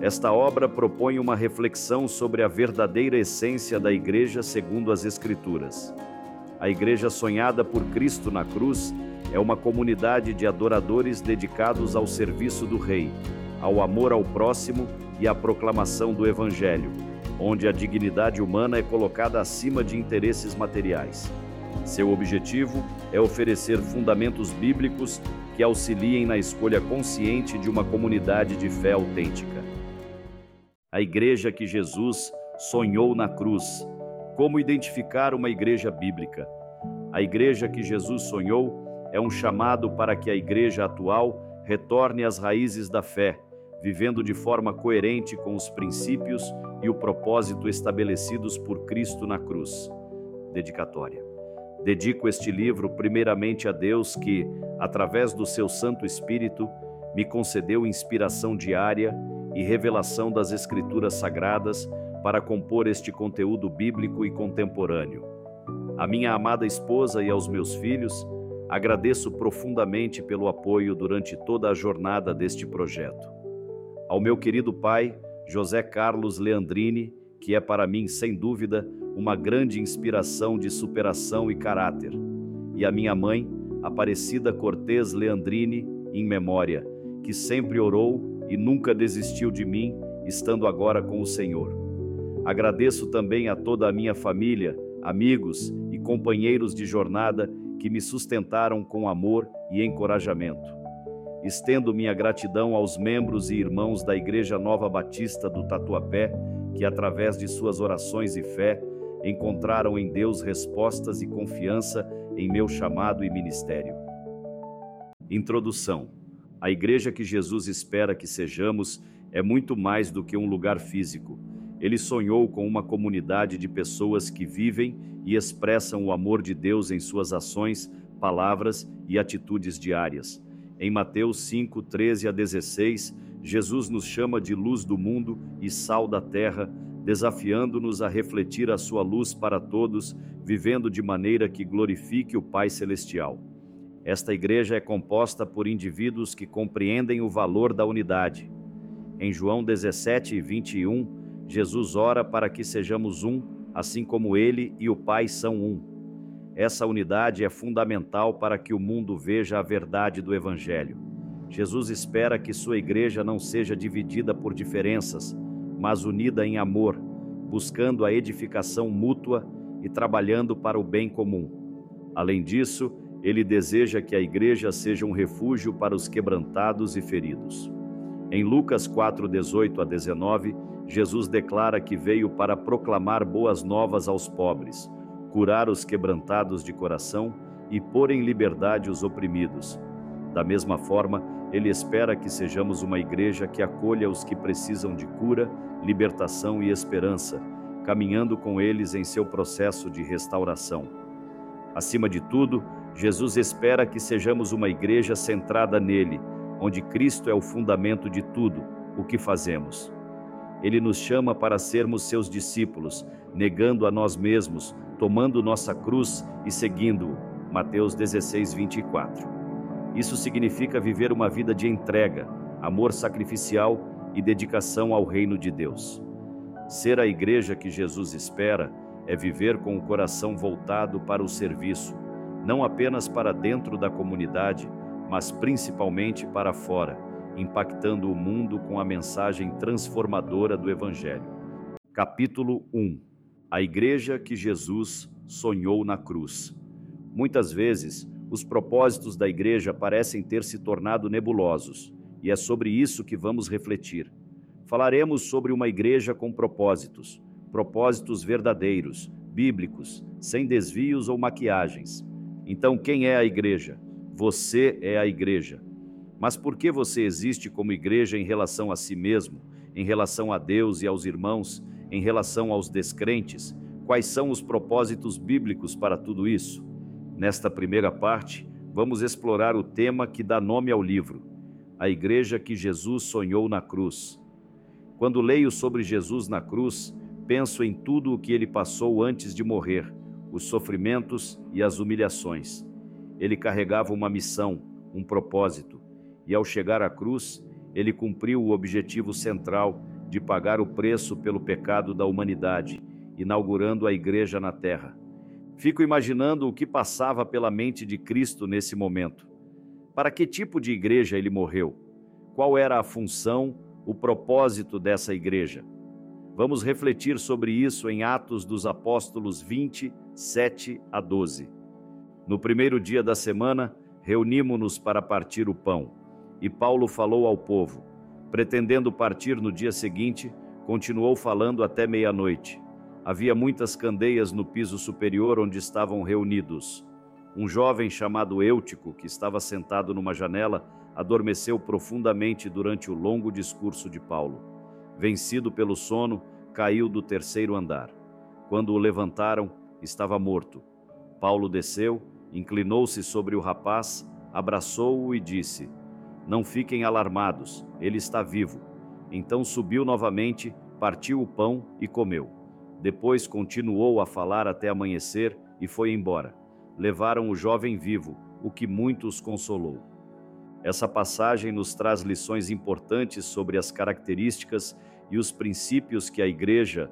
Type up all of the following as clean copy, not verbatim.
Esta obra propõe uma reflexão sobre a verdadeira essência da Igreja segundo as Escrituras. A Igreja sonhada por Cristo na cruz é uma comunidade de adoradores dedicados ao serviço do Rei, ao amor ao próximo e à proclamação do Evangelho, onde a dignidade humana é colocada acima de interesses materiais. Seu objetivo é oferecer fundamentos bíblicos que auxiliem na escolha consciente de uma comunidade de fé autêntica. A Igreja que Jesus sonhou na cruz. Como identificar uma igreja bíblica? A Igreja que Jesus sonhou é um chamado para que a Igreja atual retorne às raízes da fé, vivendo de forma coerente com os princípios e o propósito estabelecidos por Cristo na cruz. Dedicatória. Dedico este livro primeiramente a Deus que, através do seu Santo Espírito, me concedeu inspiração diária e revelação das Escrituras Sagradas para compor este conteúdo bíblico e contemporâneo. À minha amada esposa e aos meus filhos, agradeço profundamente pelo apoio durante toda a jornada deste projeto. Ao meu querido pai, José Carlos Leandrini, que é para mim, sem dúvida, uma grande inspiração de superação e caráter, e a minha mãe, Aparecida Cortez Leandrini, em memória, que sempre orou e nunca desistiu de mim, estando agora com o Senhor. Agradeço também a toda a minha família, amigos e companheiros de jornada que me sustentaram com amor e encorajamento. Estendo minha gratidão aos membros e irmãos da Igreja Nova Batista do Tatuapé, que através de suas orações e fé, encontraram em Deus respostas e confiança em meu chamado e ministério. Introdução. A Igreja que Jesus espera que sejamos é muito mais do que um lugar físico. Ele sonhou com uma comunidade de pessoas que vivem e expressam o amor de Deus em suas ações, palavras e atitudes diárias. Em Mateus 5, 13 a 16, Jesus nos chama de luz do mundo e sal da terra, desafiando-nos a refletir a sua luz para todos, vivendo de maneira que glorifique o Pai Celestial. Esta igreja é composta por indivíduos que compreendem o valor da unidade. Em João 17, 21, Jesus ora para que sejamos um, assim como Ele e o Pai são um. Essa unidade é fundamental para que o mundo veja a verdade do Evangelho. Jesus espera que sua igreja não seja dividida por diferenças, mas unida em amor, buscando a edificação mútua e trabalhando para o bem comum. Além disso, Ele deseja que a igreja seja um refúgio para os quebrantados e feridos. Em Lucas 4, 18 a 19, Jesus declara que veio para proclamar boas novas aos pobres, curar os quebrantados de coração e pôr em liberdade os oprimidos. Da mesma forma, Ele espera que sejamos uma igreja que acolha os que precisam de cura, libertação e esperança, caminhando com eles em seu processo de restauração. Acima de tudo, Jesus espera que sejamos uma igreja centrada nele, onde Cristo é o fundamento de tudo o que fazemos. Ele nos chama para sermos seus discípulos, negando a nós mesmos, tomando nossa cruz e seguindo-o. Mateus 16, 24. Isso significa viver uma vida de entrega, amor sacrificial e dedicação ao reino de Deus. Ser a igreja que Jesus espera é viver com o coração voltado para o serviço, não apenas para dentro da comunidade, mas principalmente para fora, impactando o mundo com a mensagem transformadora do Evangelho. Capítulo 1. A Igreja que Jesus sonhou na cruz. Muitas vezes, os propósitos da Igreja parecem ter se tornado nebulosos, e é sobre isso que vamos refletir. Falaremos sobre uma igreja com propósitos verdadeiros, bíblicos, sem desvios ou maquiagens. Então, quem é a igreja? Você é a igreja. Mas por que você existe como igreja em relação a si mesmo, em relação a Deus e aos irmãos, em relação aos descrentes? Quais são os propósitos bíblicos para tudo isso? Nesta primeira parte, vamos explorar o tema que dá nome ao livro, a igreja que Jesus sonhou na cruz. Quando leio sobre Jesus na cruz, penso em tudo o que ele passou antes de morrer, os sofrimentos e as humilhações. Ele carregava uma missão, um propósito, e ao chegar à cruz, ele cumpriu o objetivo central de pagar o preço pelo pecado da humanidade, inaugurando a igreja na terra. Fico imaginando o que passava pela mente de Cristo nesse momento. Para que tipo de igreja ele morreu? Qual era a função, o propósito dessa igreja? Vamos refletir sobre isso em Atos dos Apóstolos 20, 7 a 12. No primeiro dia da semana, reunimo-nos para partir o pão, e Paulo falou ao povo. Pretendendo partir no dia seguinte, continuou falando até meia-noite. Havia muitas candeias no piso superior onde estavam reunidos. Um jovem chamado Eutico, que estava sentado numa janela, adormeceu profundamente durante o longo discurso de Paulo. Vencido pelo sono, caiu do terceiro andar. Quando o levantaram, estava morto. Paulo desceu, inclinou-se sobre o rapaz, abraçou-o e disse: "Não fiquem alarmados, ele está vivo." Então subiu novamente, partiu o pão e comeu. Depois continuou a falar até amanhecer e foi embora. Levaram o jovem vivo, o que muito os consolou. Essa passagem nos traz lições importantes sobre as características e os princípios que a igreja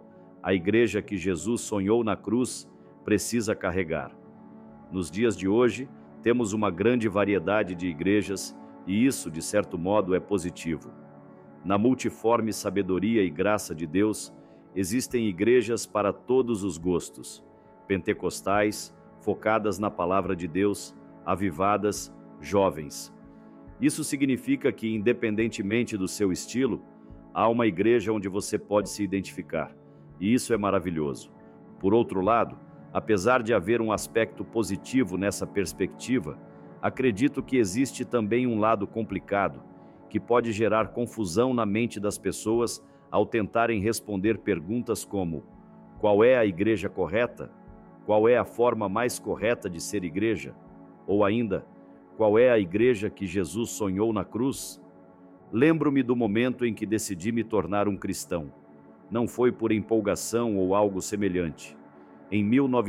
que Jesus sonhou na cruz, precisa carregar. Nos dias de hoje, temos uma grande variedade de igrejas e isso, de certo modo, é positivo. Na multiforme sabedoria e graça de Deus, existem igrejas para todos os gostos, pentecostais, focadas na palavra de Deus, avivadas, jovens. Isso significa que, independentemente do seu estilo, há uma igreja onde você pode se identificar, e isso é maravilhoso. Por outro lado, apesar de haver um aspecto positivo nessa perspectiva, acredito que existe também um lado complicado, que pode gerar confusão na mente das pessoas ao tentarem responder perguntas como: qual é a igreja correta? Qual é a forma mais correta de ser igreja? Ou ainda, qual é a igreja que Jesus sonhou na cruz? Lembro-me do momento em que decidi me tornar um cristão. Não foi por empolgação ou algo semelhante. Em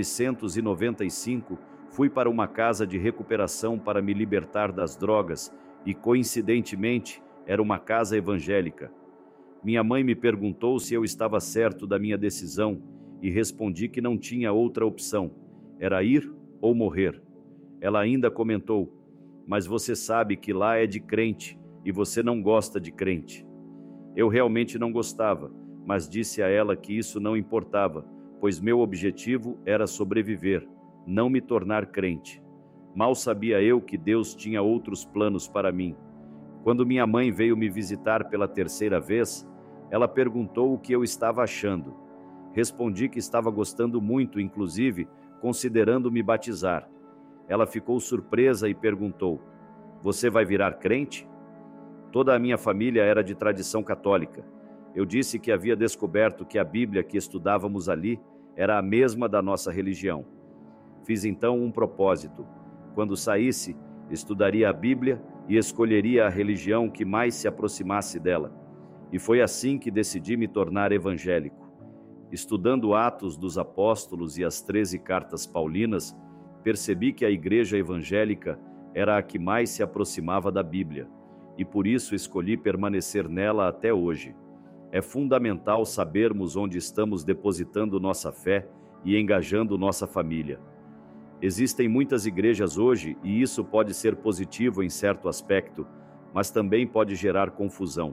1995, fui para uma casa de recuperação para me libertar das drogas e, coincidentemente, era uma casa evangélica. Minha mãe me perguntou se eu estava certo da minha decisão e respondi que não tinha outra opção. Era ir ou morrer. Ela ainda comentou: "Mas você sabe que lá é de crente e você não gosta de crente." Eu realmente não gostava, mas disse a ela que isso não importava, pois meu objetivo era sobreviver, não me tornar crente. Mal sabia eu que Deus tinha outros planos para mim. Quando minha mãe veio me visitar pela terceira vez, ela perguntou o que eu estava achando. Respondi que estava gostando muito, inclusive considerando me batizar. Ela ficou surpresa e perguntou: "Você vai virar crente?" Toda a minha família era de tradição católica. Eu disse que havia descoberto que a Bíblia que estudávamos ali era a mesma da nossa religião. Fiz então um propósito. Quando saísse, estudaria a Bíblia e escolheria a religião que mais se aproximasse dela. E foi assim que decidi me tornar evangélico. Estudando Atos dos Apóstolos e as 13 cartas paulinas, percebi que a igreja evangélica era a que mais se aproximava da Bíblia, e por isso escolhi permanecer nela até hoje. É fundamental sabermos onde estamos depositando nossa fé e engajando nossa família. Existem muitas igrejas hoje e isso pode ser positivo em certo aspecto, mas também pode gerar confusão.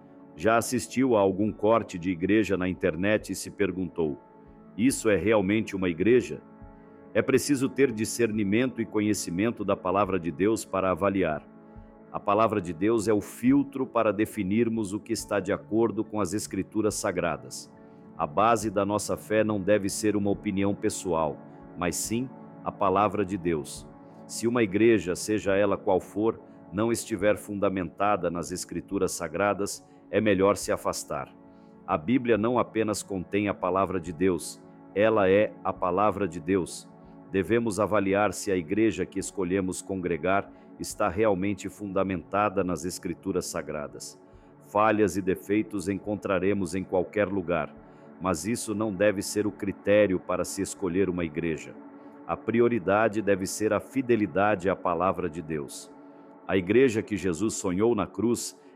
Já assistiu a algum corte de igreja na internet e se perguntou: isso é realmente uma igreja? É preciso ter discernimento e conhecimento da palavra de Deus para avaliar. A palavra de Deus é o filtro para definirmos o que está de acordo com as Escrituras Sagradas. A base da nossa fé não deve ser uma opinião pessoal, mas sim a palavra de Deus. Se uma igreja, seja ela qual for, não estiver fundamentada nas Escrituras Sagradas, é melhor se afastar. A Bíblia não apenas contém a palavra de Deus, ela é a palavra de Deus. Devemos avaliar se a igreja que escolhemos congregar está realmente fundamentada nas Escrituras Sagradas. Falhas e defeitos encontraremos em qualquer lugar, mas isso não deve ser o critério para se escolher uma igreja. A prioridade deve ser a fidelidade à palavra de Deus. A igreja que Jesus sonhou na cruz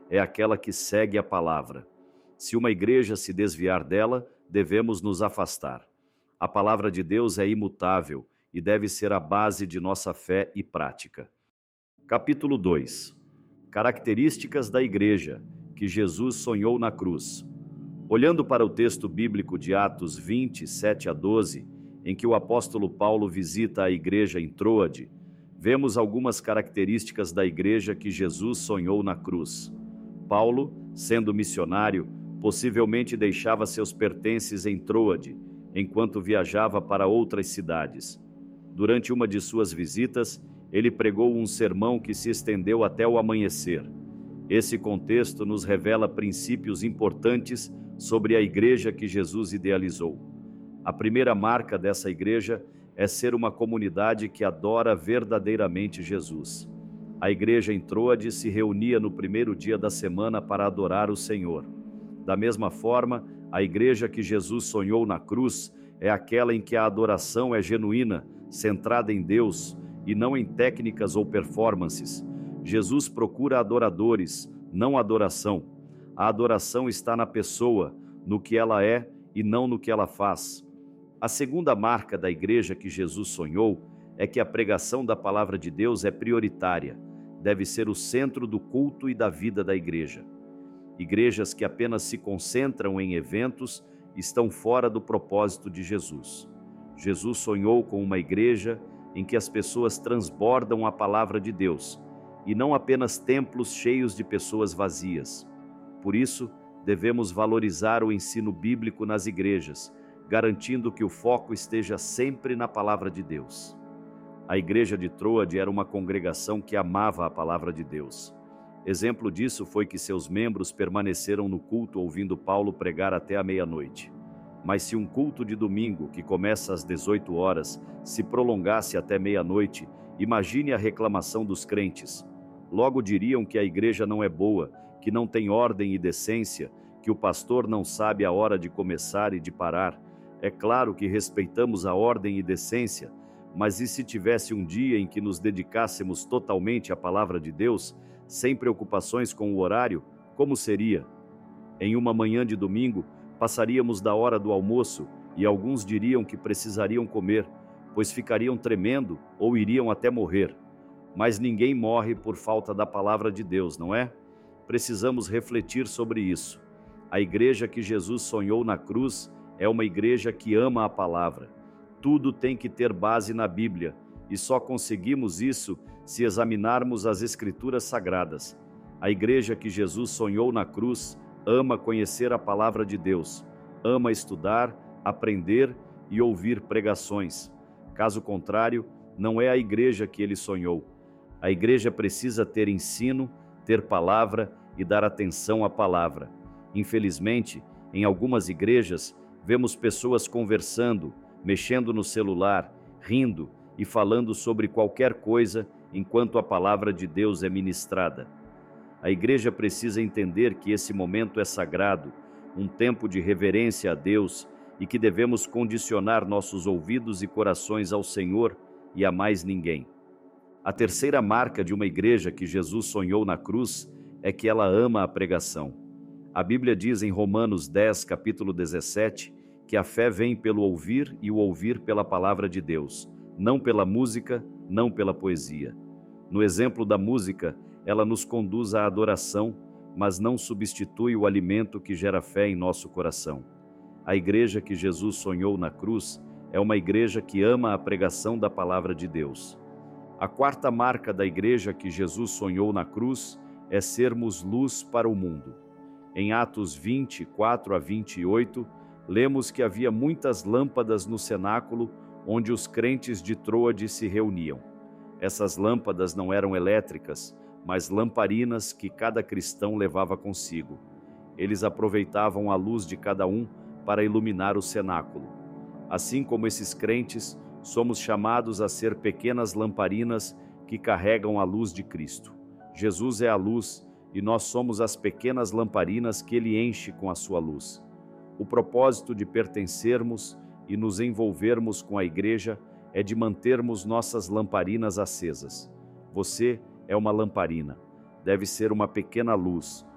é aquela que segue a palavra. Se uma igreja se desviar dela, devemos nos afastar. A palavra de Deus é imutável e deve ser a base de nossa fé e prática. Capítulo 2. Características da igreja que Jesus sonhou na cruz. Olhando para o texto bíblico de Atos 20, 7 a 12, em que o apóstolo Paulo visita a igreja em Troade, vemos algumas características da igreja que Jesus sonhou na cruz. Paulo, sendo missionário, possivelmente deixava seus pertences em Troade, enquanto viajava para outras cidades. Durante uma de suas visitas, ele pregou um sermão que se estendeu até o amanhecer. Esse contexto nos revela princípios importantes sobre a igreja que Jesus idealizou. A primeira marca dessa igreja é ser uma comunidade que adora verdadeiramente Jesus. A igreja em Troade se reunia no primeiro dia da semana para adorar o Senhor. Da mesma forma, a igreja que Jesus sonhou na cruz é aquela em que a adoração é genuína, centrada em Deus e não em técnicas ou performances. Jesus procura adoradores, não adoração. A adoração está na pessoa, no que ela é e não no que ela faz. A segunda marca da igreja que Jesus sonhou é que a pregação da palavra de Deus é prioritária, deve ser o centro do culto e da vida da igreja. Igrejas que apenas se concentram em eventos estão fora do propósito de Jesus. Jesus sonhou com uma igreja em que as pessoas transbordam a palavra de Deus, e não apenas templos cheios de pessoas vazias. Por isso, devemos valorizar o ensino bíblico nas igrejas, garantindo que o foco esteja sempre na palavra de Deus. A igreja de Troade era uma congregação que amava a palavra de Deus. Exemplo disso foi que seus membros permaneceram no culto ouvindo Paulo pregar até a meia-noite. Mas se um culto de domingo, que começa às 18 horas, se prolongasse até meia-noite, imagine a reclamação dos crentes. Logo diriam que a igreja não é boa, que não tem ordem e decência, que o pastor não sabe a hora de começar e de parar. É claro que respeitamos a ordem e decência, mas e se tivesse um dia em que nos dedicássemos totalmente à palavra de Deus, sem preocupações com o horário, como seria? Em uma manhã de domingo, passaríamos da hora do almoço e alguns diriam que precisariam comer, pois ficariam tremendo ou iriam até morrer. Mas ninguém morre por falta da palavra de Deus, não é? Precisamos refletir sobre isso. A igreja que Jesus sonhou na cruz é uma igreja que ama a palavra. Tudo tem que ter base na Bíblia, e só conseguimos isso se examinarmos as Escrituras Sagradas. A igreja que Jesus sonhou na cruz ama conhecer a palavra de Deus, ama estudar, aprender e ouvir pregações. Caso contrário, não é a igreja que ele sonhou. A igreja precisa ter ensino, ter palavra e dar atenção à palavra. Infelizmente, em algumas igrejas, vemos pessoas conversando, mexendo no celular, rindo e falando sobre qualquer coisa enquanto a palavra de Deus é ministrada. A igreja precisa entender que esse momento é sagrado, um tempo de reverência a Deus e que devemos condicionar nossos ouvidos e corações ao Senhor e a mais ninguém. A terceira marca de uma igreja que Jesus sonhou na cruz é que ela ama a pregação. A Bíblia diz em Romanos 10, capítulo 17, que a fé vem pelo ouvir e o ouvir pela palavra de Deus, não pela música, não pela poesia. No exemplo da música, ela nos conduz à adoração, mas não substitui o alimento que gera fé em nosso coração. A igreja que Jesus sonhou na cruz é uma igreja que ama a pregação da palavra de Deus. A quarta marca da igreja que Jesus sonhou na cruz é sermos luz para o mundo. Em Atos 20, 4 a 28, lemos que havia muitas lâmpadas no cenáculo onde os crentes de Troade se reuniam. Essas lâmpadas não eram elétricas, mas lamparinas que cada cristão levava consigo. Eles aproveitavam a luz de cada um para iluminar o cenáculo. Assim como esses crentes, somos chamados a ser pequenas lamparinas que carregam a luz de Cristo. Jesus é a luz e nós somos as pequenas lamparinas que Ele enche com a sua luz. O propósito de pertencermos e nos envolvermos com a igreja é de mantermos nossas lamparinas acesas. Você é uma lamparina. Deve ser uma pequena luz,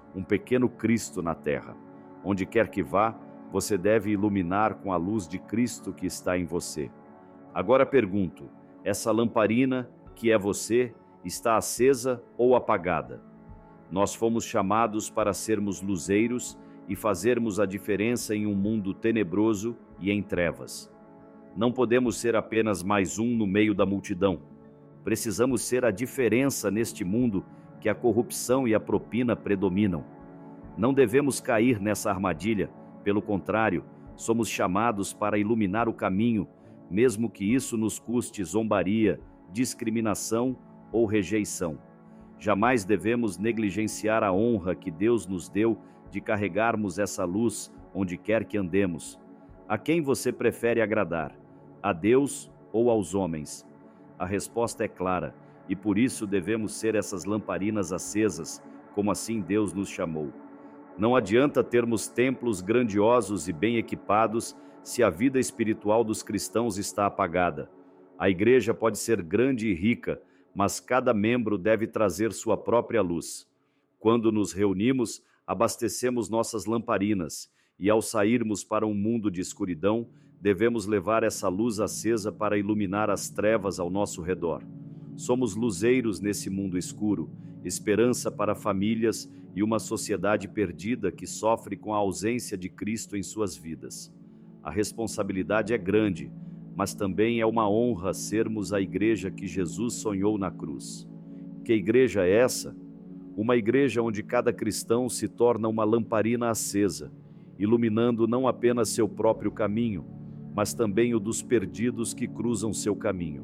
um pequeno Cristo na terra. Onde quer que vá, você deve iluminar com a luz de Cristo que está em você. Agora pergunto, essa lamparina, que é você, está acesa ou apagada? Nós fomos chamados para sermos luzeiros e fazermos a diferença em um mundo tenebroso e em trevas. Não podemos ser apenas mais um no meio da multidão. Precisamos ser a diferença neste mundo que a corrupção e a propina predominam. Não devemos cair nessa armadilha, pelo contrário, somos chamados para iluminar o caminho, mesmo que isso nos custe zombaria, discriminação ou rejeição. Jamais devemos negligenciar a honra que Deus nos deu de carregarmos essa luz onde quer que andemos. A quem você prefere agradar? A Deus ou aos homens? A resposta é clara, e por isso devemos ser essas lamparinas acesas, como assim Deus nos chamou. Não adianta termos templos grandiosos e bem equipados se a vida espiritual dos cristãos está apagada. A igreja pode ser grande e rica, mas cada membro deve trazer sua própria luz. Quando nos reunimos, abastecemos nossas lamparinas, e ao sairmos para um mundo de escuridão, devemos levar essa luz acesa para iluminar as trevas ao nosso redor. Somos luzeiros nesse mundo escuro, esperança para famílias e uma sociedade perdida que sofre com a ausência de Cristo em suas vidas. A responsabilidade é grande, mas também é uma honra sermos a igreja que Jesus sonhou na cruz. Que igreja é essa? Uma igreja onde cada cristão se torna uma lamparina acesa, iluminando não apenas seu próprio caminho, mas também o dos perdidos que cruzam seu caminho.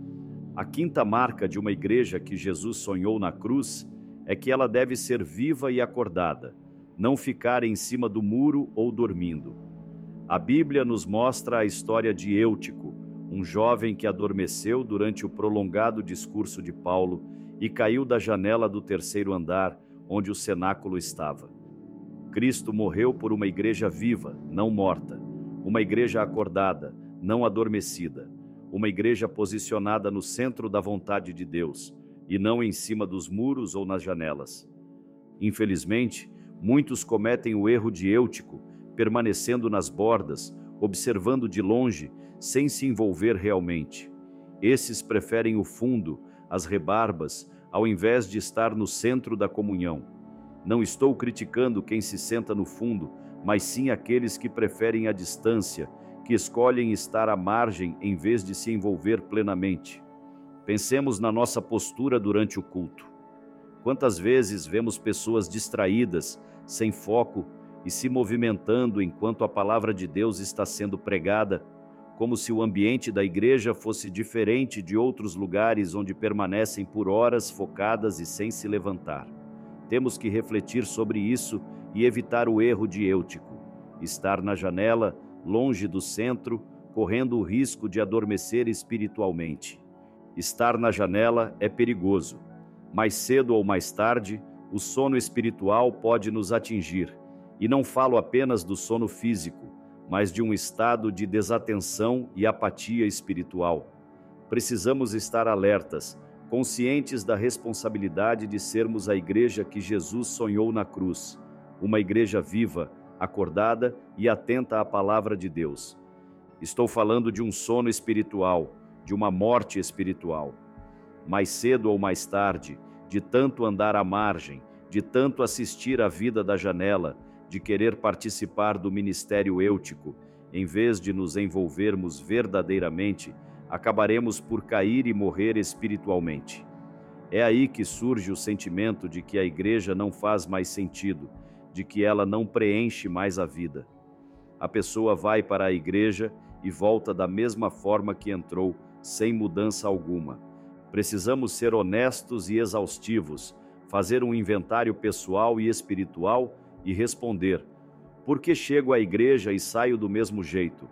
A quinta marca de uma igreja que Jesus sonhou na cruz é que ela deve ser viva e acordada, não ficar em cima do muro ou dormindo. A Bíblia nos mostra a história de Eutico, um jovem que adormeceu durante o prolongado discurso de Paulo e caiu da janela do terceiro andar, onde o cenáculo estava. Cristo morreu por uma igreja viva, não morta, uma igreja acordada, não adormecida, uma igreja posicionada no centro da vontade de Deus, e não em cima dos muros ou nas janelas. Infelizmente, muitos cometem o erro de Eutico, permanecendo nas bordas, observando de longe, sem se envolver realmente. Esses preferem o fundo, as rebarbas, ao invés de estar no centro da comunhão. Não estou criticando quem se senta no fundo, mas sim aqueles que preferem a distância, que escolhem estar à margem em vez de se envolver plenamente. Pensemos na nossa postura durante o culto. Quantas vezes vemos pessoas distraídas, sem foco e se movimentando enquanto a palavra de Deus está sendo pregada, como se o ambiente da igreja fosse diferente de outros lugares onde permanecem por horas focadas e sem se levantar. Temos que refletir sobre isso e evitar o erro de Eutico, estar na janela, longe do centro, correndo o risco de adormecer espiritualmente. Estar na janela é perigoso. Mais cedo ou mais tarde, o sono espiritual pode nos atingir. E não falo apenas do sono físico, mas de um estado de desatenção e apatia espiritual. Precisamos estar alertas, conscientes da responsabilidade de sermos a igreja que Jesus sonhou na cruz, uma igreja viva, acordada e atenta à palavra de Deus. Estou falando de um sono espiritual, de uma morte espiritual. Mais cedo ou mais tarde, de tanto andar à margem, de tanto assistir à vida da janela, de querer participar do ministério Eutico, em vez de nos envolvermos verdadeiramente, acabaremos por cair e morrer espiritualmente. É aí que surge o sentimento de que a igreja não faz mais sentido, de que ela não preenche mais a vida. A pessoa vai para a igreja e volta da mesma forma que entrou, sem mudança alguma. Precisamos ser honestos e exaustivos, fazer um inventário pessoal e espiritual e responder: por que chego à igreja e saio do mesmo jeito?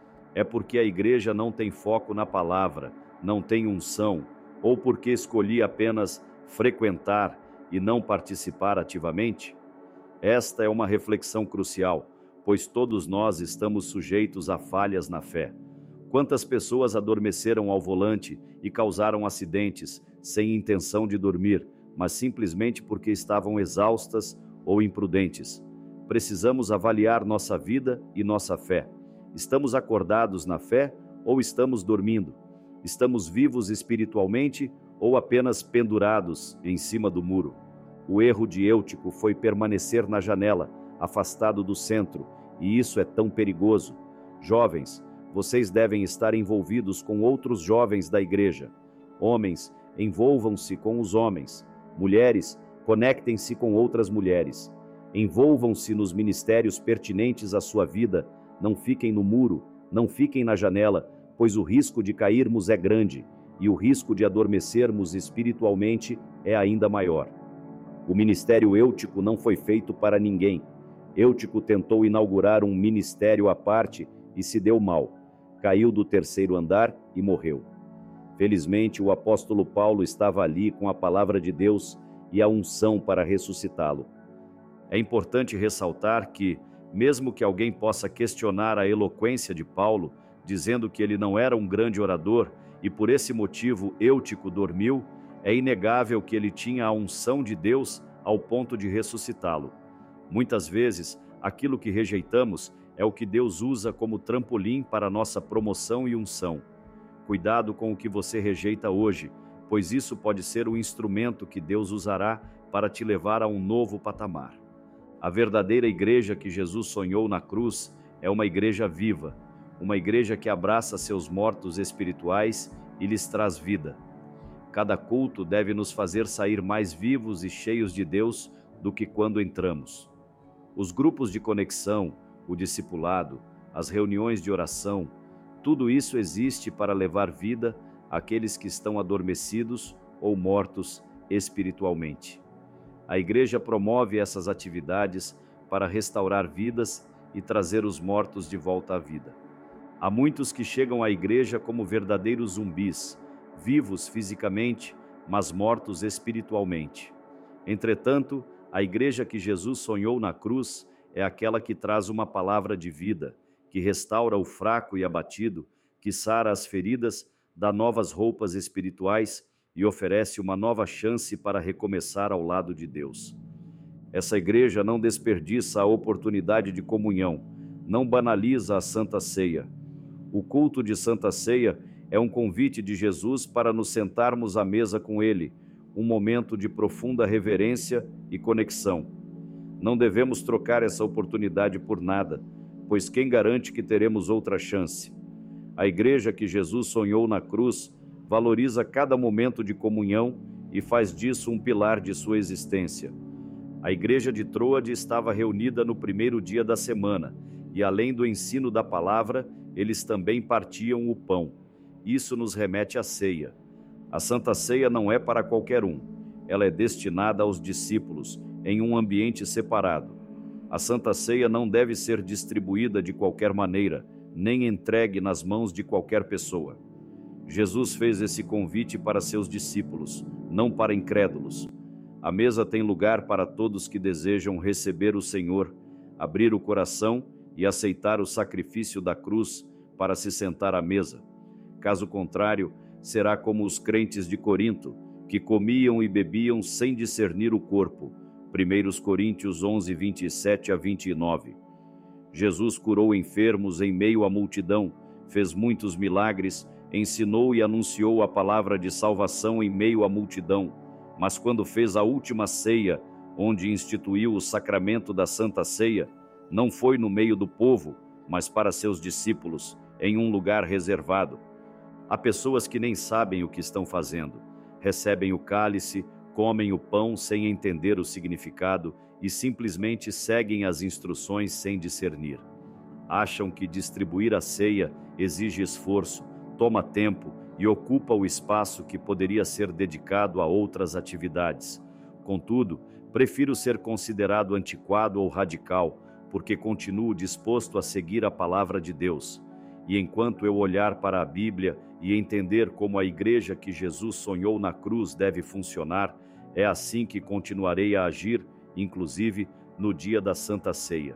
É porque a igreja não tem foco na palavra, não tem unção, ou porque escolhi apenas frequentar e não participar ativamente? Esta é uma reflexão crucial, pois todos nós estamos sujeitos a falhas na fé. Quantas pessoas adormeceram ao volante e causaram acidentes sem intenção de dormir, mas simplesmente porque estavam exaustas ou imprudentes. Precisamos avaliar nossa vida e nossa fé. Estamos acordados na fé ou estamos dormindo? Estamos vivos espiritualmente ou apenas pendurados em cima do muro? O erro de Eutico foi permanecer na janela, afastado do centro, e isso é tão perigoso. Jovens, vocês devem estar envolvidos com outros jovens da igreja. Homens, envolvam-se com os homens. Mulheres, conectem-se com outras mulheres. Envolvam-se nos ministérios pertinentes à sua vida. Não fiquem no muro, não fiquem na janela, pois o risco de cairmos é grande e o risco de adormecermos espiritualmente é ainda maior. O ministério Eutico não foi feito para ninguém. Eutico tentou inaugurar um ministério à parte e se deu mal. Caiu do terceiro andar e morreu. Felizmente, o apóstolo Paulo estava ali com a palavra de Deus e a unção para ressuscitá-lo. É importante ressaltar que, mesmo que alguém possa questionar a eloquência de Paulo, dizendo que ele não era um grande orador e por esse motivo Eutico dormiu, é inegável que ele tinha a unção de Deus ao ponto de ressuscitá-lo. Muitas vezes, aquilo que rejeitamos é o que Deus usa como trampolim para a nossa promoção e unção. Cuidado com o que você rejeita hoje, pois isso pode ser o instrumento que Deus usará para te levar a um novo patamar. A verdadeira igreja que Jesus sonhou na cruz é uma igreja viva, uma igreja que abraça seus mortos espirituais e lhes traz vida. Cada culto deve nos fazer sair mais vivos e cheios de Deus do que quando entramos. Os grupos de conexão, o discipulado, as reuniões de oração, tudo isso existe para levar vida àqueles que estão adormecidos ou mortos espiritualmente. A igreja promove essas atividades para restaurar vidas e trazer os mortos de volta à vida. Há muitos que chegam à igreja como verdadeiros zumbis, vivos fisicamente, mas mortos espiritualmente. Entretanto, a igreja que Jesus sonhou na cruz é aquela que traz uma palavra de vida, que restaura o fraco e abatido, que sara as feridas, dá novas roupas espirituais e oferece uma nova chance para recomeçar ao lado de Deus. Essa igreja não desperdiça a oportunidade de comunhão, não banaliza a Santa Ceia. O culto de Santa Ceia é um convite de Jesus para nos sentarmos à mesa com Ele, um momento de profunda reverência e conexão. Não devemos trocar essa oportunidade por nada, pois quem garante que teremos outra chance? A igreja que Jesus sonhou na cruz valoriza cada momento de comunhão e faz disso um pilar de sua existência. A igreja de Troade estava reunida no primeiro dia da semana e, além do ensino da palavra, eles também partiam o pão. Isso nos remete à ceia. A Santa Ceia não é para qualquer um. Ela é destinada aos discípulos, em um ambiente separado. A Santa Ceia não deve ser distribuída de qualquer maneira, nem entregue nas mãos de qualquer pessoa. Jesus fez esse convite para seus discípulos, não para incrédulos. A mesa tem lugar para todos que desejam receber o Senhor, abrir o coração e aceitar o sacrifício da cruz para se sentar à mesa. Caso contrário, será como os crentes de Corinto, que comiam e bebiam sem discernir o corpo. 1 Coríntios 11, 27 a 29. Jesus curou enfermos em meio à multidão, fez muitos milagres, ensinou e anunciou a palavra de salvação em meio à multidão, mas quando fez a última ceia, onde instituiu o sacramento da Santa Ceia, não foi no meio do povo, mas para seus discípulos, em um lugar reservado. Há pessoas que nem sabem o que estão fazendo, recebem o cálice, comem o pão sem entender o significado e simplesmente seguem as instruções sem discernir. Acham que distribuir a ceia exige esforço, toma tempo e ocupa o espaço que poderia ser dedicado a outras atividades. Contudo, prefiro ser considerado antiquado ou radical, porque continuo disposto a seguir a palavra de Deus. E enquanto eu olhar para a Bíblia e entender como a igreja que Jesus sonhou na cruz deve funcionar, é assim que continuarei a agir, inclusive no dia da Santa Ceia.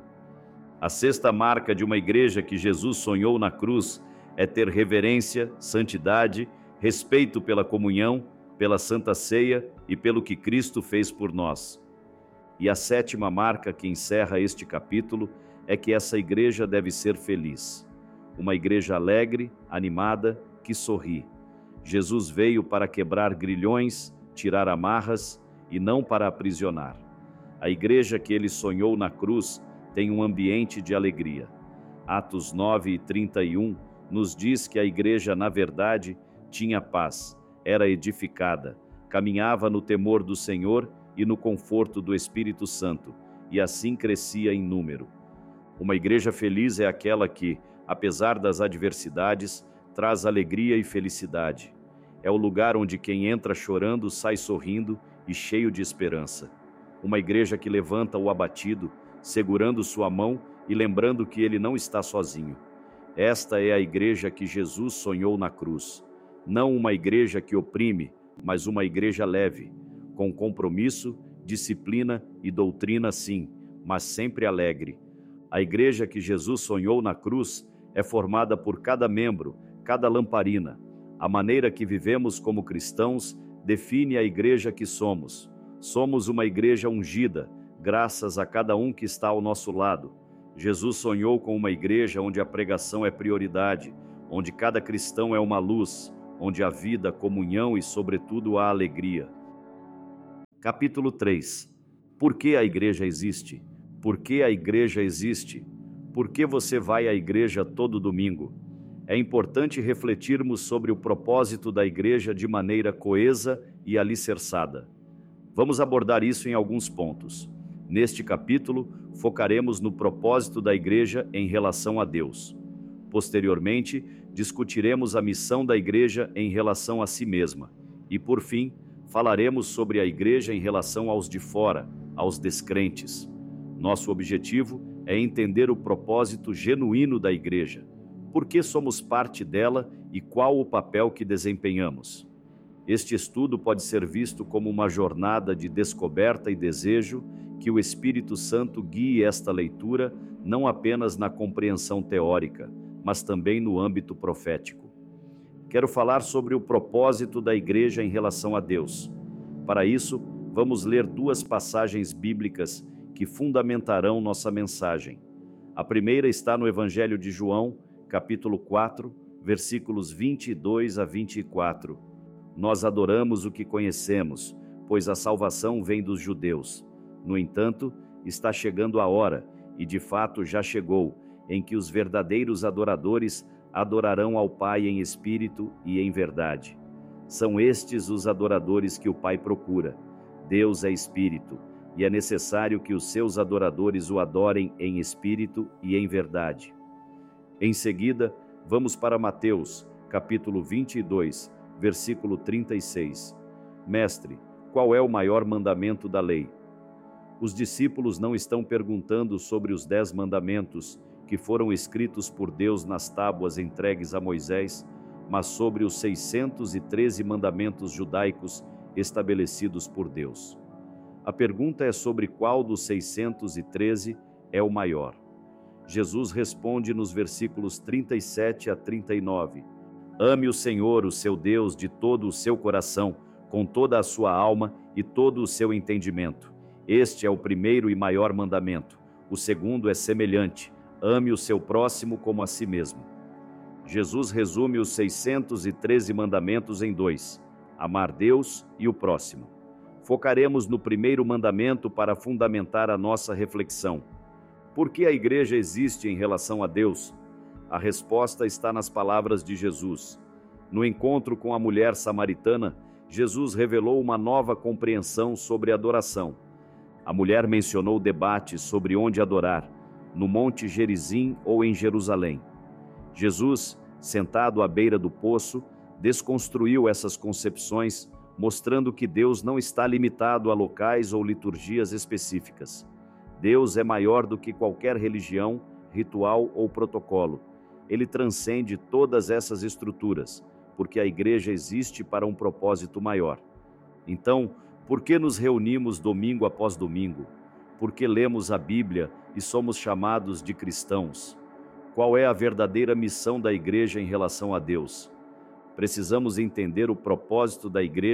A sexta marca de uma igreja que Jesus sonhou na cruz é ter reverência, santidade, respeito pela comunhão, pela Santa Ceia e pelo que Cristo fez por nós. E a sétima marca que encerra este capítulo é que essa igreja deve ser feliz. Uma igreja alegre, animada, que sorri. Jesus veio para quebrar grilhões, tirar amarras e não para aprisionar. A igreja que ele sonhou na cruz tem um ambiente de alegria. Atos 9:31 nos diz que a igreja, na verdade, tinha paz, era edificada, caminhava no temor do Senhor e no conforto do Espírito Santo, e assim crescia em número. Uma igreja feliz é aquela que, apesar das adversidades, traz alegria e felicidade. É o lugar onde quem entra chorando sai sorrindo e cheio de esperança. Uma igreja que levanta o abatido, segurando sua mão e lembrando que ele não está sozinho. Esta é a igreja que Jesus sonhou na cruz. Não uma igreja que oprime, mas uma igreja leve, com compromisso, disciplina e doutrina sim, mas sempre alegre. A igreja que Jesus sonhou na cruz é formada por cada membro, cada lamparina. A maneira que vivemos como cristãos define a igreja que somos. Somos uma igreja ungida, graças a cada um que está ao nosso lado. Jesus sonhou com uma igreja onde a pregação é prioridade, onde cada cristão é uma luz, onde há vida, comunhão e, sobretudo, a alegria. Capítulo 3. Por que a igreja existe? Por que a igreja existe? Por que você vai à igreja todo domingo? É importante refletirmos sobre o propósito da igreja de maneira coesa e alicerçada. Vamos abordar isso em alguns pontos. Neste capítulo, focaremos no propósito da igreja em relação a Deus. Posteriormente, discutiremos a missão da igreja em relação a si mesma. E, por fim, falaremos sobre a igreja em relação aos de fora, aos descrentes. Nosso objetivo é entender o propósito genuíno da igreja. Por que somos parte dela e qual o papel que desempenhamos? Este estudo pode ser visto como uma jornada de descoberta e desejo que o Espírito Santo guie esta leitura não apenas na compreensão teórica, mas também no âmbito profético. Quero falar sobre o propósito da igreja em relação a Deus. Para isso, vamos ler duas passagens bíblicas que fundamentarão nossa mensagem. A primeira está no Evangelho de João, capítulo 4, versículos 22 a 24. Nós adoramos o que conhecemos, pois a salvação vem dos judeus. No entanto, está chegando a hora, e de fato já chegou, em que os verdadeiros adoradores adorarão ao Pai em espírito e em verdade. São estes os adoradores que o Pai procura. Deus é espírito, e é necessário que os seus adoradores o adorem em espírito e em verdade. Em seguida, vamos para Mateus, capítulo 22, versículo 36. Mestre, qual é o maior mandamento da lei? Os discípulos não estão perguntando sobre os 10 mandamentos que foram escritos por Deus nas tábuas entregues a Moisés, mas sobre os 613 mandamentos judaicos estabelecidos por Deus. A pergunta é sobre qual dos 613 é o maior. Jesus responde nos versículos 37 a 39. Ame o Senhor, o seu Deus, de todo o seu coração, com toda a sua alma e todo o seu entendimento. Este é o primeiro e maior mandamento. O segundo é semelhante: ame o seu próximo como a si mesmo. Jesus resume os 613 mandamentos em 2: amar Deus e o próximo. Focaremos no primeiro mandamento para fundamentar a nossa reflexão. Por que a igreja existe em relação a Deus? A resposta está nas palavras de Jesus. No encontro com a mulher samaritana, Jesus revelou uma nova compreensão sobre adoração. A mulher mencionou debates sobre onde adorar, no Monte Gerizim ou em Jerusalém. Jesus, sentado à beira do poço, desconstruiu essas concepções, mostrando que Deus não está limitado a locais ou liturgias específicas. Deus é maior do que qualquer religião, ritual ou protocolo. Ele transcende todas essas estruturas, porque a igreja existe para um propósito maior. Então, por que nos reunimos domingo após domingo? Por que lemos a Bíblia e somos chamados de cristãos? Qual é a verdadeira missão da igreja em relação a Deus? Precisamos entender o propósito da igreja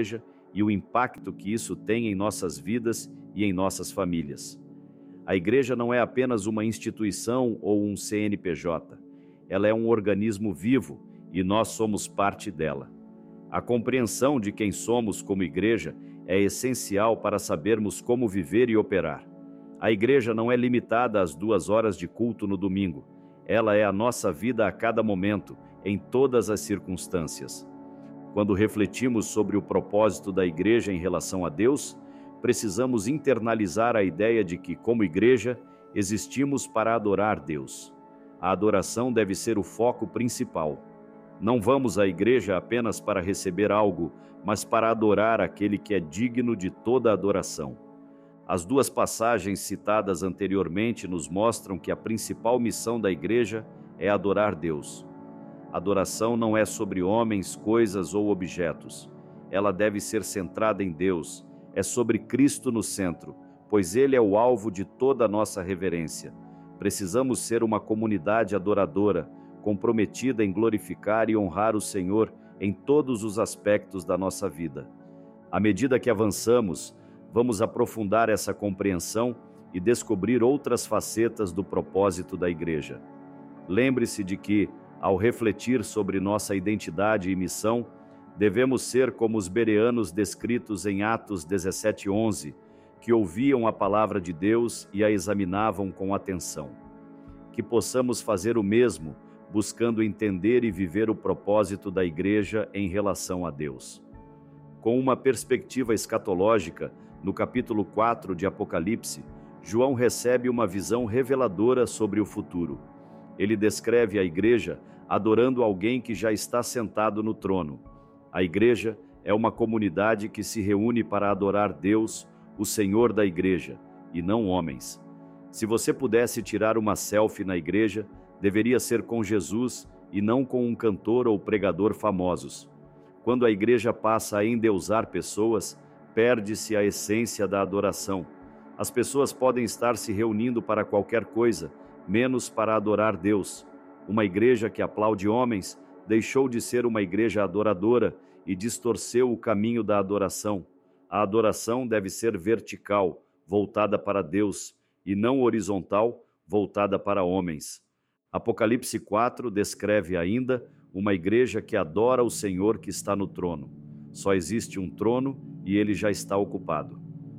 e o impacto que isso tem em nossas vidas e em nossas famílias. A igreja não é apenas uma instituição ou um CNPJ. Ela é um organismo vivo e nós somos parte dela. A compreensão de quem somos como igreja é essencial para sabermos como viver e operar. A igreja não é limitada às 2 horas de culto no domingo. Ela é a nossa vida a cada momento, em todas as circunstâncias. Quando refletimos sobre o propósito da igreja em relação a Deus, precisamos internalizar a ideia de que, como igreja, existimos para adorar Deus. A adoração deve ser o foco principal. Não vamos à igreja apenas para receber algo, mas para adorar aquele que é digno de toda adoração. As 2 passagens citadas anteriormente nos mostram que a principal missão da igreja é adorar Deus. Adoração não é sobre homens, coisas ou objetos. Ela deve ser centrada em Deus. É sobre Cristo no centro, pois Ele é o alvo de toda a nossa reverência. Precisamos ser uma comunidade adoradora, comprometida em glorificar e honrar o Senhor em todos os aspectos da nossa vida. À medida que avançamos, vamos aprofundar essa compreensão e descobrir outras facetas do propósito da igreja. Lembre-se de que, ao refletir sobre nossa identidade e missão, devemos ser como os bereanos descritos em Atos 17:11, que ouviam a palavra de Deus e a examinavam com atenção. Que possamos fazer o mesmo, buscando entender e viver o propósito da igreja em relação a Deus. Com uma perspectiva escatológica, no capítulo 4 de Apocalipse, João recebe uma visão reveladora sobre o futuro. Ele descreve a igreja adorando alguém que já está sentado no trono. A igreja é uma comunidade que se reúne para adorar Deus, o Senhor da igreja, e não homens. Se você pudesse tirar uma selfie na igreja, deveria ser com Jesus e não com um cantor ou pregador famosos. Quando a igreja passa a endeusar pessoas, perde-se a essência da adoração. As pessoas podem estar se reunindo para qualquer coisa, menos para adorar Deus. Uma igreja que aplaude homens deixou de ser uma igreja adoradora e distorceu o caminho da adoração. A adoração deve ser vertical, voltada para Deus, e não horizontal, voltada para homens. Apocalipse 4 descreve ainda uma igreja que adora o Senhor que está no trono. Só existe um trono e ele já está ocupado.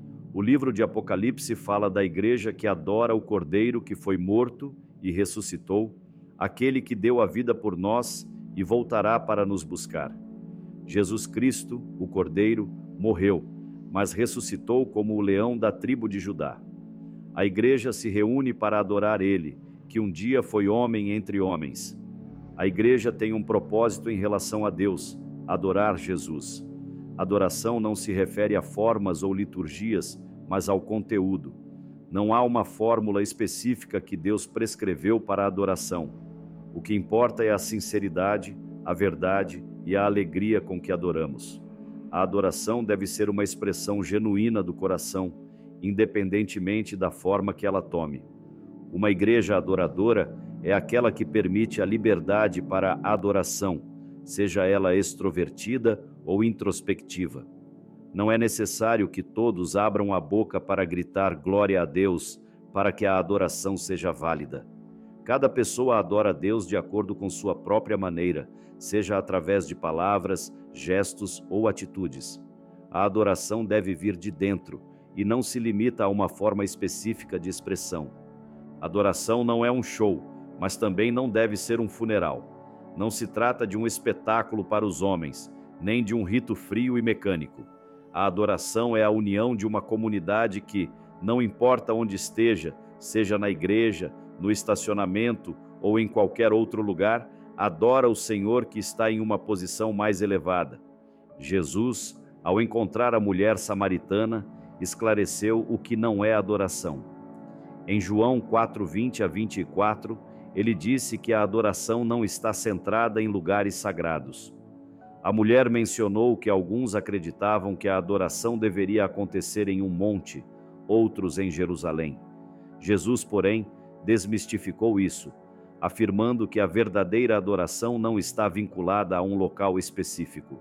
O livro de Apocalipse fala da igreja que adora o Cordeiro que foi morto e ressuscitou, aquele que deu a vida por nós e voltará para nos buscar. Jesus Cristo, o Cordeiro, morreu, mas ressuscitou como o leão da tribo de Judá. A igreja se reúne para adorar ele, que um dia foi homem entre homens. A igreja tem um propósito em relação a Deus, adorar Jesus. Adoração não se refere a formas ou liturgias, mas ao conteúdo. Não há uma fórmula específica que Deus prescreveu para a adoração. O que importa é a sinceridade, a verdade e a alegria com que adoramos. A adoração deve ser uma expressão genuína do coração, independentemente da forma que ela tome. Uma igreja adoradora é aquela que permite a liberdade para a adoração, seja ela extrovertida ou introspectiva. Não é necessário que todos abram a boca para gritar glória a Deus, para que a adoração seja válida. Cada pessoa adora a Deus de acordo com sua própria maneira, seja através de palavras, gestos ou atitudes. A adoração deve vir de dentro e não se limita a uma forma específica de expressão. Adoração não é um show, mas também não deve ser um funeral. Não se trata de um espetáculo para os homens, nem de um rito frio e mecânico. A adoração é a união de uma comunidade que, não importa onde esteja, seja na igreja, no estacionamento ou em qualquer outro lugar, adora o Senhor que está em uma posição mais elevada. Jesus, ao encontrar a mulher samaritana, esclareceu o que não é adoração. Em João 4:20-24, ele disse que a adoração não está centrada em lugares sagrados. A mulher mencionou que alguns acreditavam que a adoração deveria acontecer em um monte, outros em Jerusalém. Jesus, porém, desmistificou isso, afirmando que a verdadeira adoração não está vinculada a um local específico.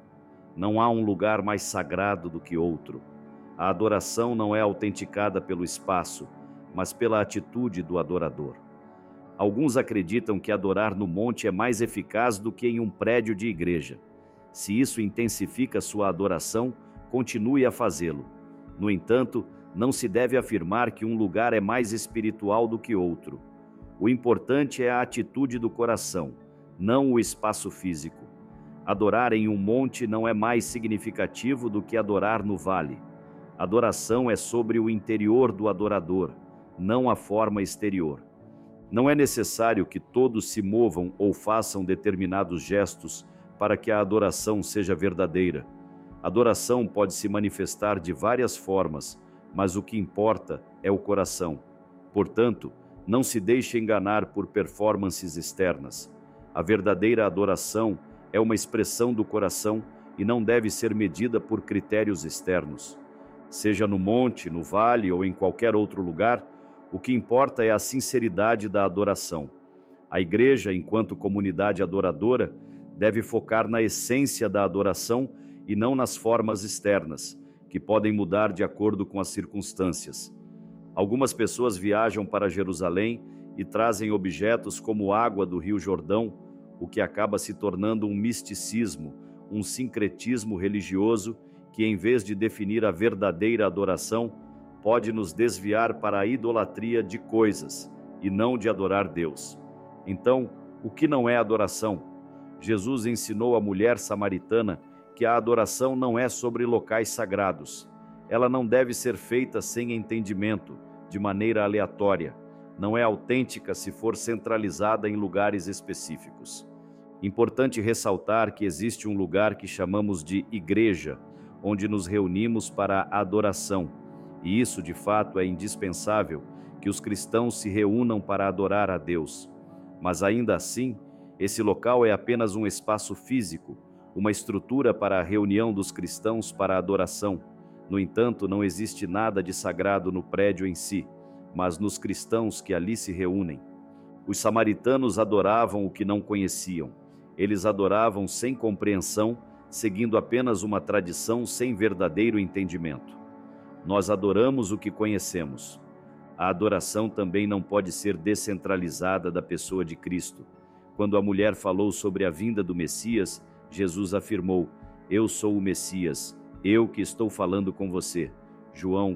Não há um lugar mais sagrado do que outro. A adoração não é autenticada pelo espaço, mas pela atitude do adorador. Alguns acreditam que adorar no monte é mais eficaz do que em um prédio de igreja. Se isso intensifica sua adoração, continue a fazê-lo. No entanto, não se deve afirmar que um lugar é mais espiritual do que outro. O importante é a atitude do coração, não o espaço físico. Adorar em um monte não é mais significativo do que adorar no vale. Adoração é sobre o interior do adorador, não a forma exterior. Não é necessário que todos se movam ou façam determinados gestos para que a adoração seja verdadeira. Adoração pode se manifestar de várias formas, mas o que importa é o coração. Portanto, não se deixe enganar por performances externas. A verdadeira adoração é uma expressão do coração e não deve ser medida por critérios externos. Seja no monte, no vale ou em qualquer outro lugar, o que importa é a sinceridade da adoração. A igreja, enquanto comunidade adoradora, deve focar na essência da adoração e não nas formas externas, que podem mudar de acordo com as circunstâncias. Algumas pessoas viajam para Jerusalém e trazem objetos como água do Rio Jordão, o que acaba se tornando um misticismo, um sincretismo religioso que, em vez de definir a verdadeira adoração, pode nos desviar para a idolatria de coisas e não de adorar Deus. Então, o que não é adoração? Jesus ensinou à mulher samaritana que a adoração não é sobre locais sagrados. Ela não deve ser feita sem entendimento, de maneira aleatória. Não é autêntica se for centralizada em lugares específicos. Importante ressaltar que existe um lugar que chamamos de igreja, onde nos reunimos para a adoração. E isso, de fato, é indispensável, que os cristãos se reúnam para adorar a Deus. Mas ainda assim, esse local é apenas um espaço físico, uma estrutura para a reunião dos cristãos para a adoração. No entanto, não existe nada de sagrado no prédio em si, mas nos cristãos que ali se reúnem. Os samaritanos adoravam o que não conheciam. Eles adoravam sem compreensão, seguindo apenas uma tradição sem verdadeiro entendimento. Nós adoramos o que conhecemos. A adoração também não pode ser descentralizada da pessoa de Cristo. Quando a mulher falou sobre a vinda do Messias, Jesus afirmou: "Eu sou o Messias, eu que estou falando com você." João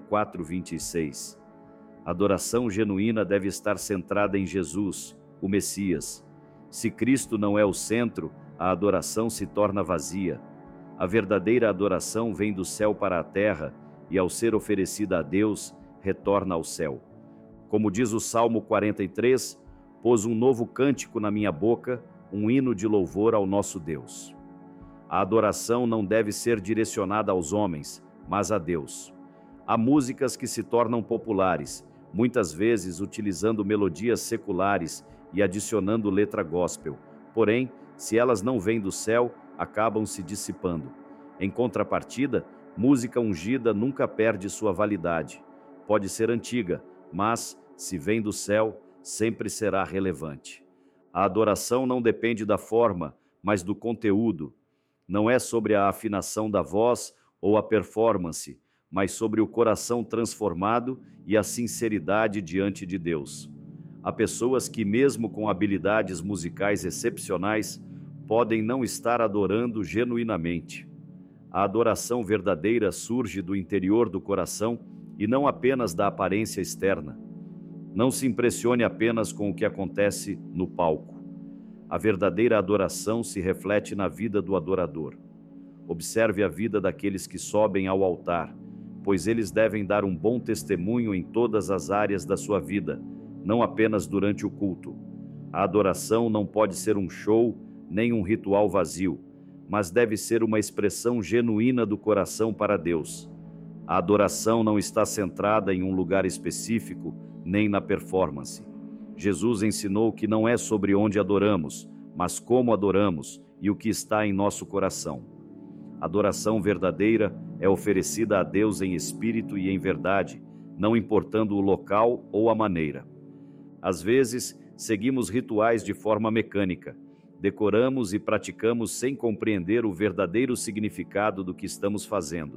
4:26. A adoração genuína deve estar centrada em Jesus, o Messias. Se Cristo não é o centro, a adoração se torna vazia. A verdadeira adoração vem do céu para a terra e, ao ser oferecida a Deus, retorna ao céu. Como diz o Salmo 43, pôs um novo cântico na minha boca, um hino de louvor ao nosso Deus. A adoração não deve ser direcionada aos homens, mas a Deus. Há músicas que se tornam populares, muitas vezes utilizando melodias seculares e adicionando letra gospel. Porém, se elas não vêm do céu, acabam se dissipando. Em contrapartida, música ungida nunca perde sua validade. Pode ser antiga, mas, se vem do céu, sempre será relevante. A adoração não depende da forma, mas do conteúdo. Não é sobre a afinação da voz ou a performance, mas sobre o coração transformado e a sinceridade diante de Deus. Há pessoas que, mesmo com habilidades musicais excepcionais, podem não estar adorando genuinamente. A adoração verdadeira surge do interior do coração e não apenas da aparência externa. Não se impressione apenas com o que acontece no palco. A verdadeira adoração se reflete na vida do adorador. Observe a vida daqueles que sobem ao altar, pois eles devem dar um bom testemunho em todas as áreas da sua vida, não apenas durante o culto. A adoração não pode ser um show nem um ritual vazio, mas deve ser uma expressão genuína do coração para Deus. A adoração não está centrada em um lugar específico, nem na performance. Jesus ensinou que não é sobre onde adoramos, mas como adoramos e o que está em nosso coração. A adoração verdadeira é oferecida a Deus em espírito e em verdade, não importando o local ou a maneira. Às vezes, seguimos rituais de forma mecânica, decoramos e praticamos sem compreender o verdadeiro significado do que estamos fazendo.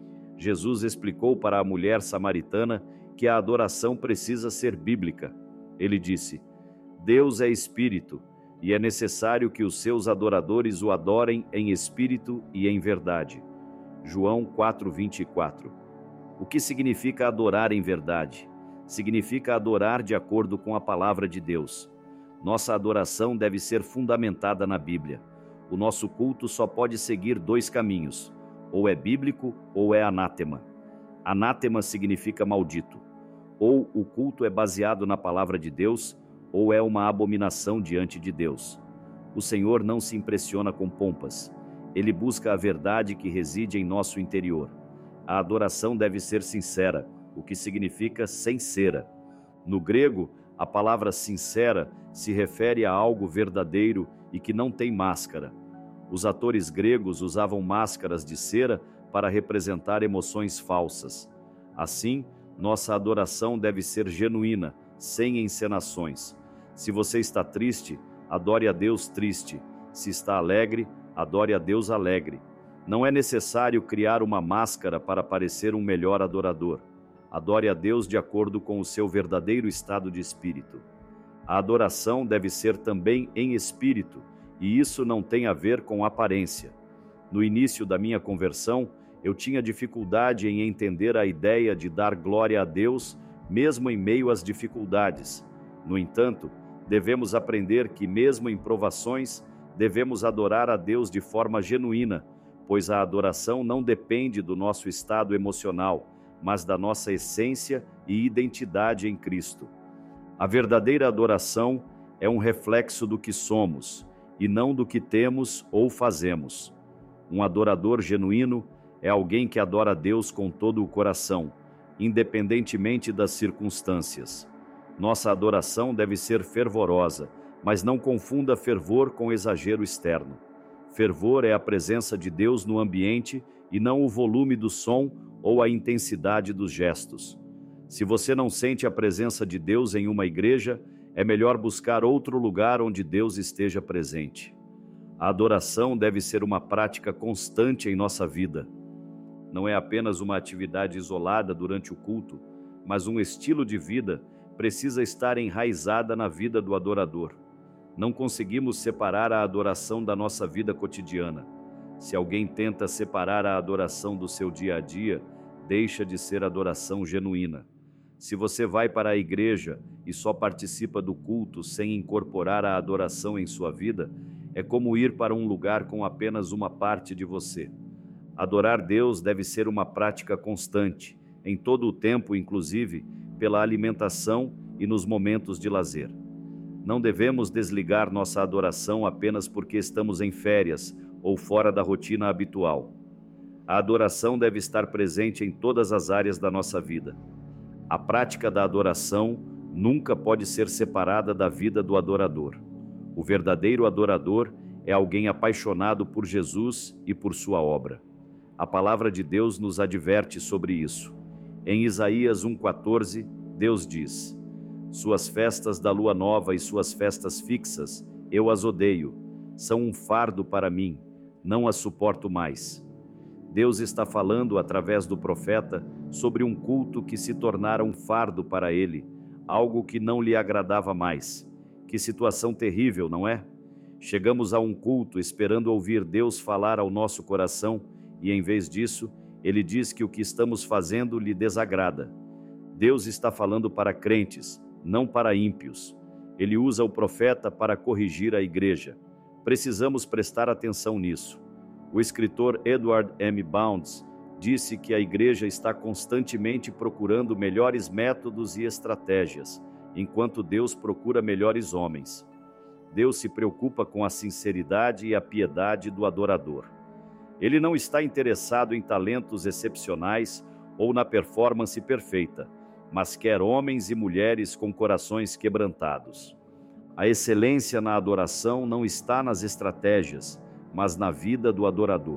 Jesus explicou para a mulher samaritana que a adoração precisa ser bíblica. Ele disse: Deus é espírito, e é necessário que os seus adoradores o adorem em espírito e em verdade. João 4:24. O que significa adorar em verdade? Significa adorar de acordo com a palavra de Deus. Nossa adoração deve ser fundamentada na Bíblia. O nosso culto só pode seguir dois caminhos: ou é bíblico ou é anátema. Anátema significa maldito. Ou o culto é baseado na palavra de Deus, ou é uma abominação diante de Deus. O Senhor não se impressiona com pompas. Ele busca a verdade que reside em nosso interior. A adoração deve ser sincera, o que significa sem cera. No grego, a palavra sincera se refere a algo verdadeiro e que não tem máscara. Os atores gregos usavam máscaras de cera para representar emoções falsas. Assim, nossa adoração deve ser genuína, sem encenações. Se você está triste, adore a Deus triste. Se está alegre, adore a Deus alegre. Não é necessário criar uma máscara para parecer um melhor adorador. Adore a Deus de acordo com o seu verdadeiro estado de espírito. A adoração deve ser também em espírito, e isso não tem a ver com aparência. No início da minha conversão, eu tinha dificuldade em entender a ideia de dar glória a Deus, mesmo em meio às dificuldades. No entanto, devemos aprender que, mesmo em provações, devemos adorar a Deus de forma genuína, pois a adoração não depende do nosso estado emocional, mas da nossa essência e identidade em Cristo. A verdadeira adoração é um reflexo do que somos, e não do que temos ou fazemos. Um adorador genuíno é alguém que adora a Deus com todo o coração, independentemente das circunstâncias. Nossa adoração deve ser fervorosa, mas não confunda fervor com exagero externo. Fervor é a presença de Deus no ambiente e não o volume do som ou a intensidade dos gestos. Se você não sente a presença de Deus em uma igreja, é melhor buscar outro lugar onde Deus esteja presente. A adoração deve ser uma prática constante em nossa vida. Não é apenas uma atividade isolada durante o culto, mas um estilo de vida precisa estar enraizada na vida do adorador. Não conseguimos separar a adoração da nossa vida cotidiana. Se alguém tenta separar a adoração do seu dia a dia, deixa de ser adoração genuína. Se você vai para a igreja e só participa do culto sem incorporar a adoração em sua vida, é como ir para um lugar com apenas uma parte de você. Adorar Deus deve ser uma prática constante, em todo o tempo, inclusive pela alimentação e nos momentos de lazer. Não devemos desligar nossa adoração apenas porque estamos em férias ou fora da rotina habitual. A adoração deve estar presente em todas as áreas da nossa vida. A prática da adoração nunca pode ser separada da vida do adorador. O verdadeiro adorador é alguém apaixonado por Jesus e por sua obra. A palavra de Deus nos adverte sobre isso. Em Isaías 1,14, Deus diz: Suas festas da lua nova e suas festas fixas, eu as odeio. São um fardo para mim, não as suporto mais. Deus está falando através do profeta sobre um culto que se tornara um fardo para ele, algo que não lhe agradava mais. Que situação terrível, não é? Chegamos a um culto esperando ouvir Deus falar ao nosso coração e, em vez disso, ele diz que o que estamos fazendo lhe desagrada. Deus está falando para crentes, não para ímpios. Ele usa o profeta para corrigir a igreja. Precisamos prestar atenção nisso. O escritor Edward M. Bounds disse que a igreja está constantemente procurando melhores métodos e estratégias, enquanto Deus procura melhores homens. Deus se preocupa com a sinceridade e a piedade do adorador. Ele não está interessado em talentos excepcionais ou na performance perfeita, mas quer homens e mulheres com corações quebrantados. A excelência na adoração não está nas estratégias, mas na vida do adorador.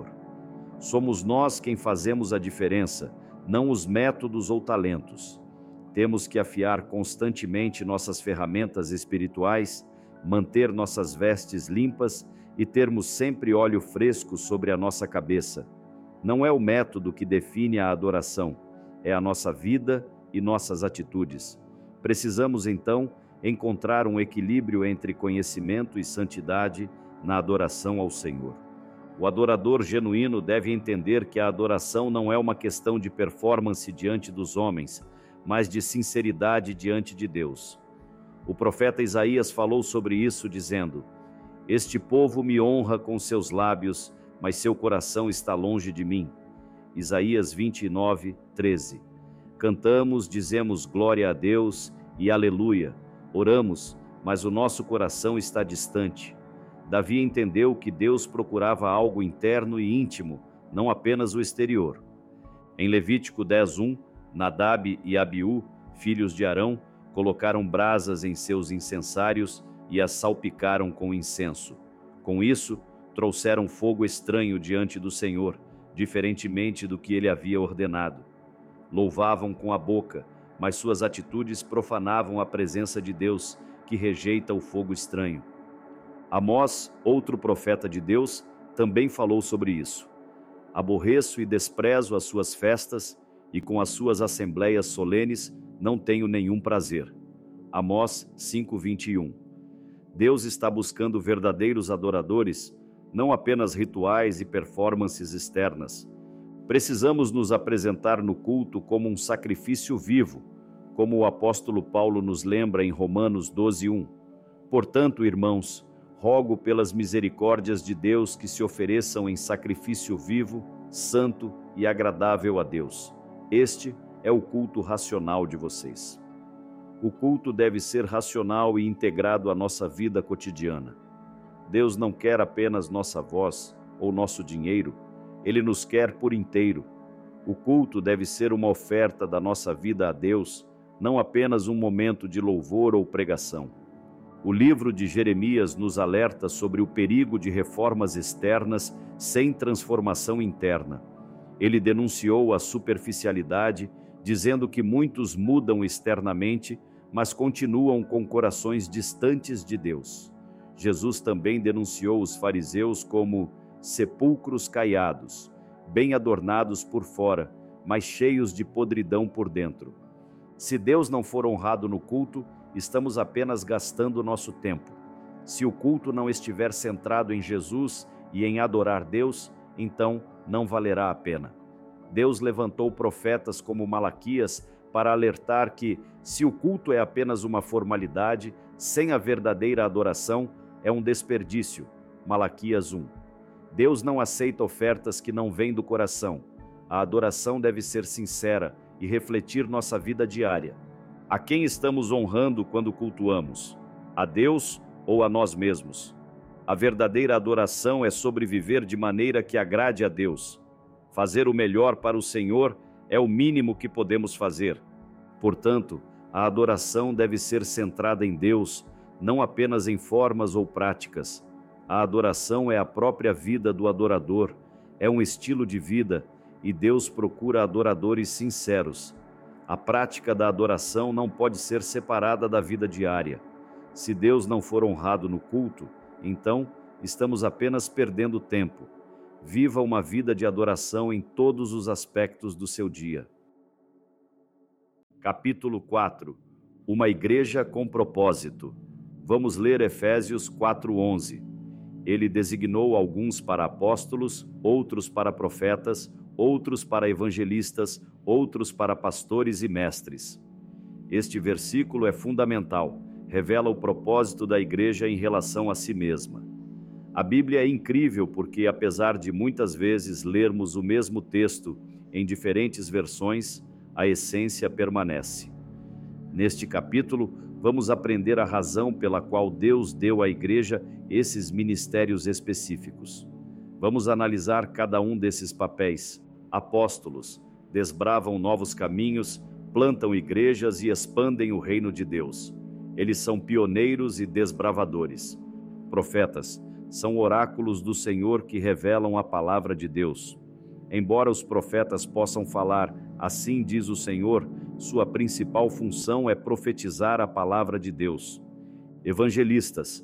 Somos nós quem fazemos a diferença, não os métodos ou talentos. Temos que afiar constantemente nossas ferramentas espirituais, manter nossas vestes limpas e termos sempre óleo fresco sobre a nossa cabeça. Não é o método que define a adoração, é a nossa vida e nossas atitudes. Precisamos, então, encontrar um equilíbrio entre conhecimento e santidade na adoração ao Senhor. O adorador genuíno deve entender que a adoração não é uma questão de performance diante dos homens, mas de sinceridade diante de Deus. O profeta Isaías falou sobre isso, dizendo: "Este povo me honra com seus lábios, mas seu coração está longe de mim." Isaías 29, 13. Cantamos, dizemos glória a Deus e aleluia. Oramos, mas o nosso coração está distante. Davi entendeu que Deus procurava algo interno e íntimo, não apenas o exterior. Em Levítico 10:1, Nadab e Abiú, filhos de Arão, colocaram brasas em seus incensários e as salpicaram com incenso. Com isso, trouxeram fogo estranho diante do Senhor, diferentemente do que ele havia ordenado. Louvavam com a boca, mas suas atitudes profanavam a presença de Deus, que rejeita o fogo estranho. Amós, outro profeta de Deus, também falou sobre isso. Aborreço e desprezo as suas festas, e com as suas assembleias solenes não tenho nenhum prazer. Amós 5:21. Deus está buscando verdadeiros adoradores, não apenas rituais e performances externas. Precisamos nos apresentar no culto como um sacrifício vivo, como o apóstolo Paulo nos lembra em Romanos 12:1. Portanto, irmãos, rogo pelas misericórdias de Deus que se ofereçam em sacrifício vivo, santo e agradável a Deus. Este é o culto racional de vocês. O culto deve ser racional e integrado à nossa vida cotidiana. Deus não quer apenas nossa voz ou nosso dinheiro, Ele nos quer por inteiro. O culto deve ser uma oferta da nossa vida a Deus, não apenas um momento de louvor ou pregação. O livro de Jeremias nos alerta sobre o perigo de reformas externas sem transformação interna. Ele denunciou a superficialidade, dizendo que muitos mudam externamente, mas continuam com corações distantes de Deus. Jesus também denunciou os fariseus como sepulcros caiados, bem adornados por fora, mas cheios de podridão por dentro. Se Deus não for honrado no culto, estamos apenas gastando nosso tempo. Se o culto não estiver centrado em Jesus e em adorar Deus, então não valerá a pena. Deus levantou profetas como Malaquias para alertar que, se o culto é apenas uma formalidade, sem a verdadeira adoração, é um desperdício. Malaquias 1. Deus não aceita ofertas que não vêm do coração. A adoração deve ser sincera e refletir nossa vida diária. A quem estamos honrando quando cultuamos? A Deus ou a nós mesmos? A verdadeira adoração é sobreviver de maneira que agrade a Deus. Fazer o melhor para o Senhor é o mínimo que podemos fazer. Portanto, a adoração deve ser centrada em Deus, não apenas em formas ou práticas. A adoração é a própria vida do adorador, é um estilo de vida, e Deus procura adoradores sinceros. A prática da adoração não pode ser separada da vida diária. Se Deus não for honrado no culto, então estamos apenas perdendo tempo. Viva uma vida de adoração em todos os aspectos do seu dia. Capítulo 4. Uma igreja com propósito. Vamos ler Efésios 4:11. Ele designou alguns para apóstolos, outros para profetas, outros para evangelistas, outros para pastores e mestres. Este versículo é fundamental, revela o propósito da igreja em relação a si mesma. A Bíblia é incrível porque, apesar de muitas vezes lermos o mesmo texto em diferentes versões, a essência permanece. Neste capítulo, vamos aprender a razão pela qual Deus deu à igreja esses ministérios específicos. Vamos analisar cada um desses papéis. Apóstolos desbravam novos caminhos, plantam igrejas e expandem o reino de Deus. Eles são pioneiros e desbravadores. Profetas são oráculos do Senhor que revelam a palavra de Deus. Embora os profetas possam falar, assim diz o Senhor, sua principal função é profetizar a palavra de Deus. Evangelistas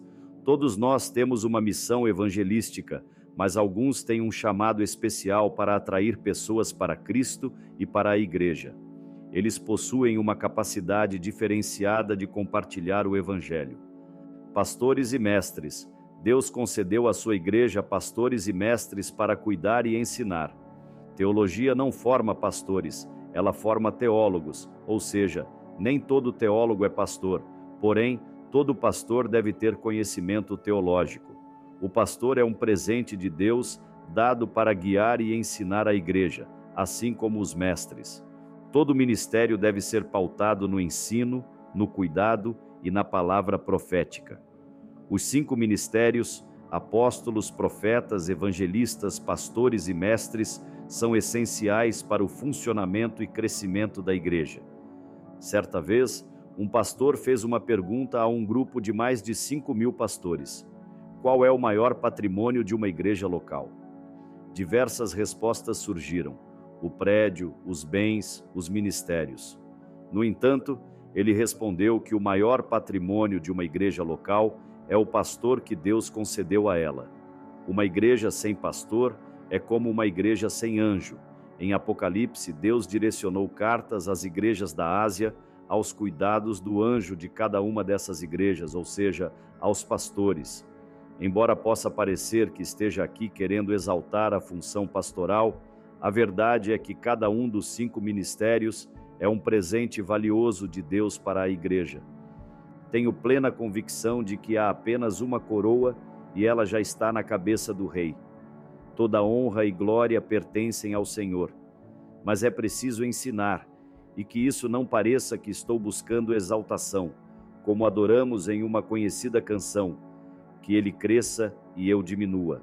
Todos nós temos uma missão evangelística, mas alguns têm um chamado especial para atrair pessoas para Cristo e para a igreja. Eles possuem uma capacidade diferenciada de compartilhar o evangelho. Pastores e mestres. Deus concedeu à sua igreja pastores e mestres para cuidar e ensinar. Teologia não forma pastores, ela forma teólogos, ou seja, nem todo teólogo é pastor, porém, todo pastor deve ter conhecimento teológico. O pastor é um presente de Deus dado para guiar e ensinar a igreja, assim como os mestres. Todo ministério deve ser pautado no ensino, no cuidado e na palavra profética. Os 5 ministérios, apóstolos, profetas, evangelistas, pastores e mestres, são essenciais para o funcionamento e crescimento da igreja. Certa vez, um pastor fez uma pergunta a um grupo de mais de 5.000 pastores: qual é o maior patrimônio de uma igreja local? Diversas respostas surgiram: o prédio, os bens, os ministérios. No entanto, ele respondeu que o maior patrimônio de uma igreja local é o pastor que Deus concedeu a ela. Uma igreja sem pastor é como uma igreja sem anjo. Em Apocalipse, Deus direcionou cartas às igrejas da Ásia aos cuidados do anjo de cada uma dessas igrejas, ou seja, aos pastores. Embora possa parecer que esteja aqui querendo exaltar a função pastoral, a verdade é que cada um dos 5 ministérios é um presente valioso de Deus para a igreja. Tenho plena convicção de que há apenas uma coroa e ela já está na cabeça do rei. Toda honra e glória pertencem ao Senhor, mas é preciso ensinar, e que isso não pareça que estou buscando exaltação, como adoramos em uma conhecida canção, que ele cresça e eu diminua.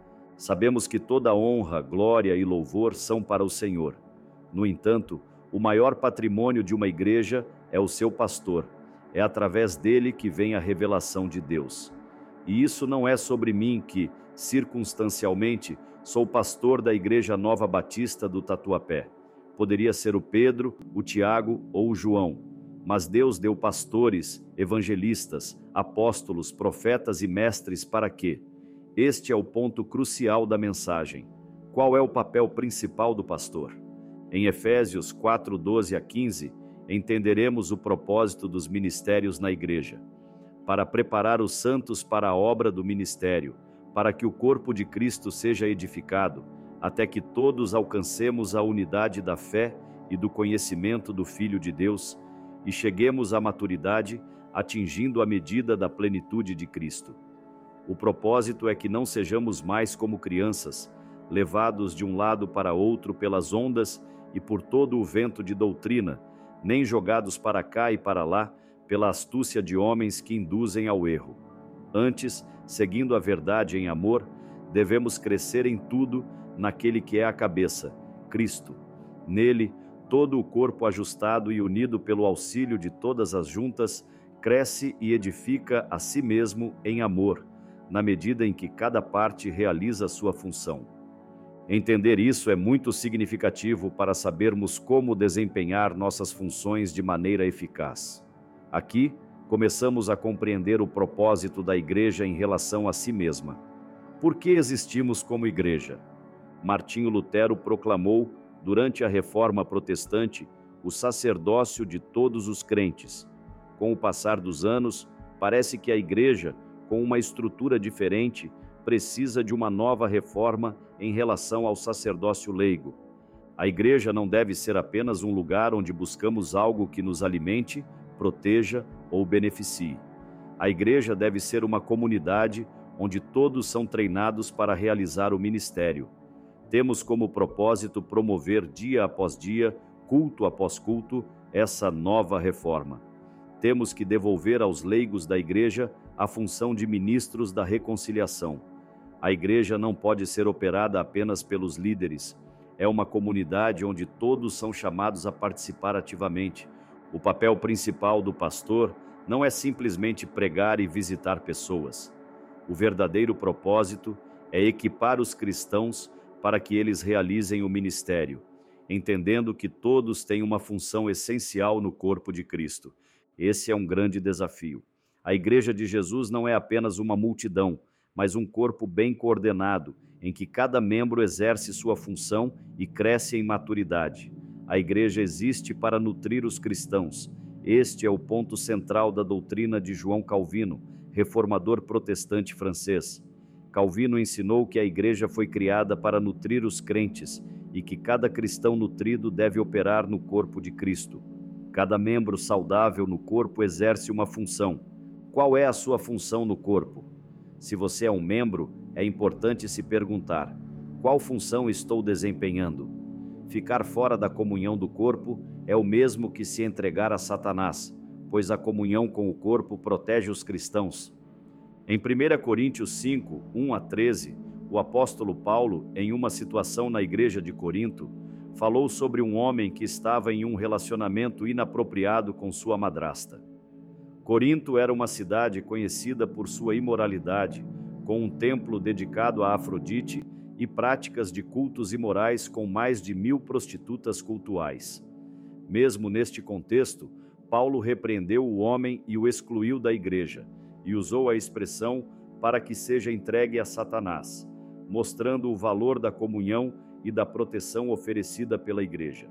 Sabemos que toda honra, glória e louvor são para o Senhor. No entanto, o maior patrimônio de uma igreja é o seu pastor. É através dele que vem a revelação de Deus. E isso não é sobre mim que, circunstancialmente, sou pastor da Igreja Nova Batista do Tatuapé. Poderia ser o Pedro, o Tiago ou o João, mas Deus deu pastores, evangelistas, apóstolos, profetas e mestres para quê? Este é o ponto crucial da mensagem. Qual é o papel principal do pastor? Em Efésios 4:12 a 15, entenderemos o propósito dos ministérios na igreja: para preparar os santos para a obra do ministério, para que o corpo de Cristo seja edificado, até que todos alcancemos a unidade da fé e do conhecimento do Filho de Deus e cheguemos à maturidade, atingindo a medida da plenitude de Cristo. O propósito é que não sejamos mais como crianças, levados de um lado para outro pelas ondas e por todo o vento de doutrina, nem jogados para cá e para lá pela astúcia de homens que induzem ao erro. Antes, seguindo a verdade em amor, devemos crescer em tudo naquele que é a cabeça, Cristo. Nele, todo o corpo ajustado e unido pelo auxílio de todas as juntas, cresce e edifica a si mesmo em amor, na medida em que cada parte realiza sua função. Entender isso é muito significativo para sabermos como desempenhar nossas funções de maneira eficaz. Aqui, começamos a compreender o propósito da igreja em relação a si mesma. Por que existimos como igreja? Martinho Lutero proclamou, durante a Reforma Protestante, o sacerdócio de todos os crentes. Com o passar dos anos, parece que a igreja, com uma estrutura diferente, precisa de uma nova reforma em relação ao sacerdócio leigo. A igreja não deve ser apenas um lugar onde buscamos algo que nos alimente, proteja ou beneficie. A igreja deve ser uma comunidade onde todos são treinados para realizar o ministério. Temos como propósito promover dia após dia, culto após culto, essa nova reforma. Temos que devolver aos leigos da igreja a função de ministros da reconciliação. A igreja não pode ser operada apenas pelos líderes. É uma comunidade onde todos são chamados a participar ativamente. O papel principal do pastor não é simplesmente pregar e visitar pessoas. O verdadeiro propósito é equipar os cristãos para que eles realizem o ministério, entendendo que todos têm uma função essencial no corpo de Cristo. Esse é um grande desafio. A Igreja de Jesus não é apenas uma multidão, mas um corpo bem coordenado, em que cada membro exerce sua função e cresce em maturidade. A Igreja existe para nutrir os cristãos. Este é o ponto central da doutrina de João Calvino, reformador protestante francês. Calvino ensinou que a Igreja foi criada para nutrir os crentes e que cada cristão nutrido deve operar no corpo de Cristo. Cada membro saudável no corpo exerce uma função. Qual é a sua função no corpo? Se você é um membro, é importante se perguntar: qual função estou desempenhando? Ficar fora da comunhão do corpo é o mesmo que se entregar a Satanás, pois a comunhão com o corpo protege os cristãos. Em 1 Coríntios 5, 1 a 13, o apóstolo Paulo, em uma situação na igreja de Corinto, falou sobre um homem que estava em um relacionamento inapropriado com sua madrasta. Corinto era uma cidade conhecida por sua imoralidade, com um templo dedicado a Afrodite e práticas de cultos imorais com mais de 1000 prostitutas cultuais. Mesmo neste contexto, Paulo repreendeu o homem e o excluiu da igreja, e usou a expressão para que seja entregue a Satanás, mostrando o valor da comunhão e da proteção oferecida pela igreja.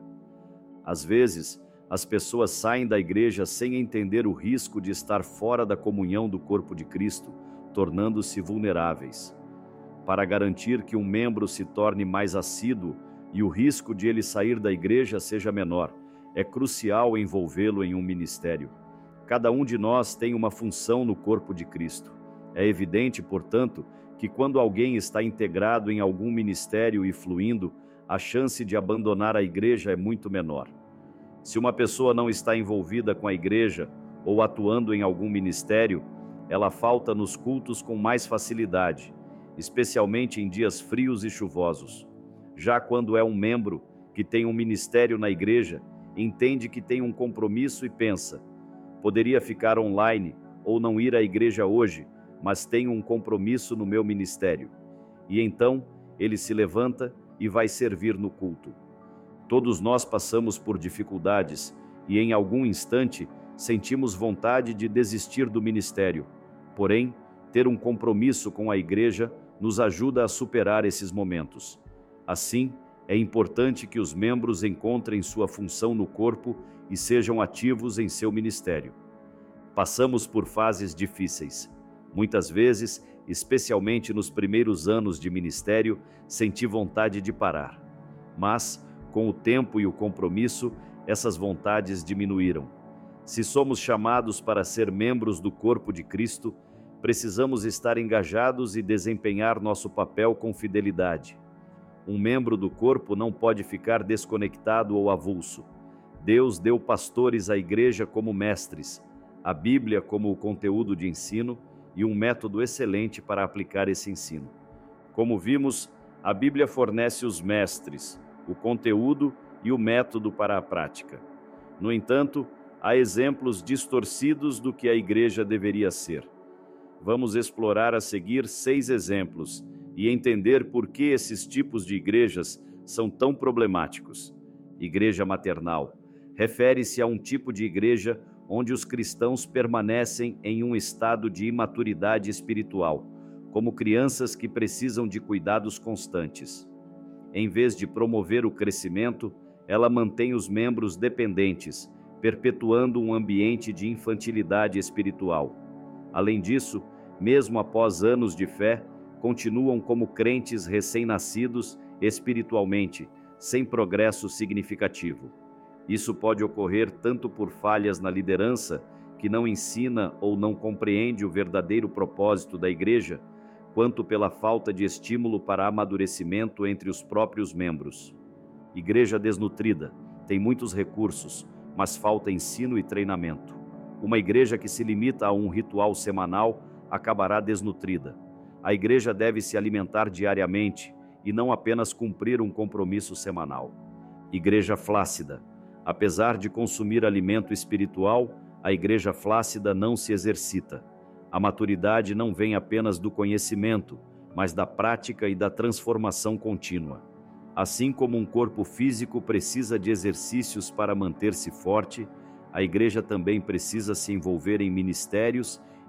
Às vezes, as pessoas saem da igreja sem entender o risco de estar fora da comunhão do corpo de Cristo, tornando-se vulneráveis. Para garantir que um membro se torne mais assíduo e o risco de ele sair da igreja seja menor, é crucial envolvê-lo em um ministério. Cada um de nós tem uma função no corpo de Cristo. É evidente, portanto, que quando alguém está integrado em algum ministério e fluindo, a chance de abandonar a igreja é muito menor. Se uma pessoa não está envolvida com a igreja ou atuando em algum ministério, ela falta nos cultos com mais facilidade, especialmente em dias frios e chuvosos. Já quando é um membro que tem um ministério na igreja, entende que tem um compromisso e pensa: poderia ficar online ou não ir à igreja hoje, mas tenho um compromisso no meu ministério. E então ele se levanta e vai servir no culto. Todos nós passamos por dificuldades e em algum instante sentimos vontade de desistir do ministério. Porém, ter um compromisso com a igreja nos ajuda a superar esses momentos. Assim, é importante que os membros encontrem sua função no corpo e sejam ativos em seu ministério. Passamos por fases difíceis. Muitas vezes, especialmente nos primeiros anos de ministério, senti vontade de parar. Mas, com o tempo e o compromisso, essas vontades diminuíram. Se somos chamados para ser membros do corpo de Cristo, precisamos estar engajados e desempenhar nosso papel com fidelidade. Um membro do corpo não pode ficar desconectado ou avulso. Deus deu pastores à igreja como mestres, a Bíblia como o conteúdo de ensino e um método excelente para aplicar esse ensino. Como vimos, a Bíblia fornece os mestres, o conteúdo e o método para a prática. No entanto, há exemplos distorcidos do que a igreja deveria ser. Vamos explorar a seguir 6 exemplos e entender por que esses tipos de igrejas são tão problemáticos. Igreja maternal refere-se a um tipo de igreja onde os cristãos permanecem em um estado de imaturidade espiritual, como crianças que precisam de cuidados constantes. Em vez de promover o crescimento, ela mantém os membros dependentes, perpetuando um ambiente de infantilidade espiritual. Além disso, mesmo após anos de fé, continuam como crentes recém-nascidos espiritualmente, sem progresso significativo. Isso pode ocorrer tanto por falhas na liderança, que não ensina ou não compreende o verdadeiro propósito da igreja, quanto pela falta de estímulo para amadurecimento entre os próprios membros. Igreja desnutrida tem muitos recursos, mas falta ensino e treinamento. Uma igreja que se limita a um ritual semanal acabará desnutrida. A igreja deve se alimentar diariamente e não apenas cumprir um compromisso semanal. Igreja flácida. Apesar de consumir alimento espiritual, a igreja flácida não se exercita. A maturidade não vem apenas do conhecimento, mas da prática e da transformação contínua. Assim como um corpo físico precisa de exercícios para manter-se forte, a igreja também precisa se envolver em ministérios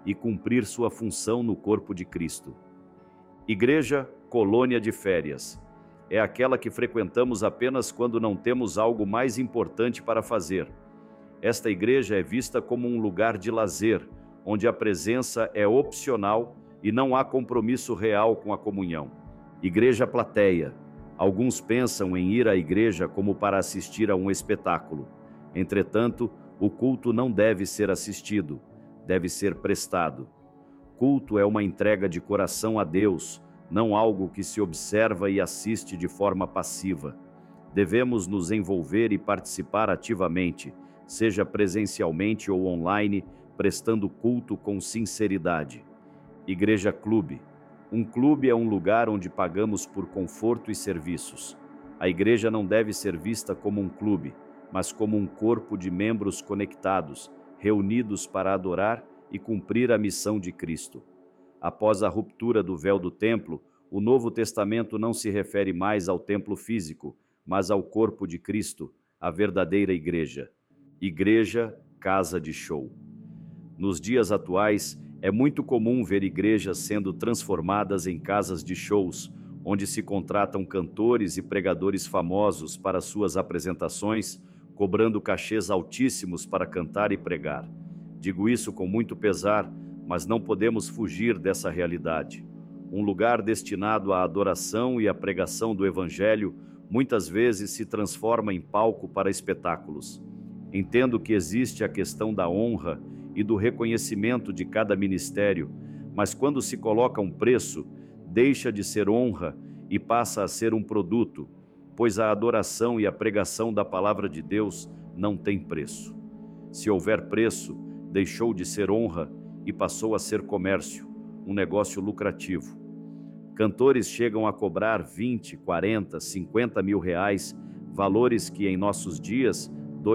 e cumprir sua função no corpo de Cristo. Igreja, colônia de férias. É aquela que frequentamos apenas quando não temos algo mais importante para fazer. Esta igreja é vista como um lugar de lazer, onde a presença é opcional e não há compromisso real com a comunhão. Igreja plateia. Alguns pensam em ir à igreja como para assistir a um espetáculo. Entretanto, o culto não deve ser assistido, deve ser prestado. Culto é uma entrega de coração a Deus, não algo que se observa e assiste de forma passiva. Devemos nos envolver e participar ativamente, seja presencialmente ou online, prestando culto com sinceridade. Igreja Clube. Um clube é um lugar onde pagamos por conforto e serviços. A igreja não deve ser vista como um clube, mas como um corpo de membros conectados, reunidos para adorar e cumprir a missão de Cristo. Após a ruptura do véu do templo, o Novo Testamento não se refere mais ao templo físico, mas ao corpo de Cristo, a verdadeira igreja. Igreja, casa de show. Nos dias atuais, é muito comum ver igrejas sendo transformadas em casas de shows, onde se contratam cantores e pregadores famosos para suas apresentações, cobrando cachês altíssimos para cantar e pregar. Digo isso com muito pesar, mas não podemos fugir dessa realidade. Um lugar destinado à adoração e à pregação do Evangelho muitas vezes se transforma em palco para espetáculos. Entendo que existe a questão da honra e do reconhecimento de cada ministério, mas quando se coloca um preço, deixa de ser honra e passa a ser um produto, pois a adoração e a pregação da palavra de Deus não tem preço. Se houver preço, deixou de ser honra e passou a ser comércio, um negócio lucrativo. Cantores chegam a cobrar 20, 40, 50 mil reais, valores que em nossos dias,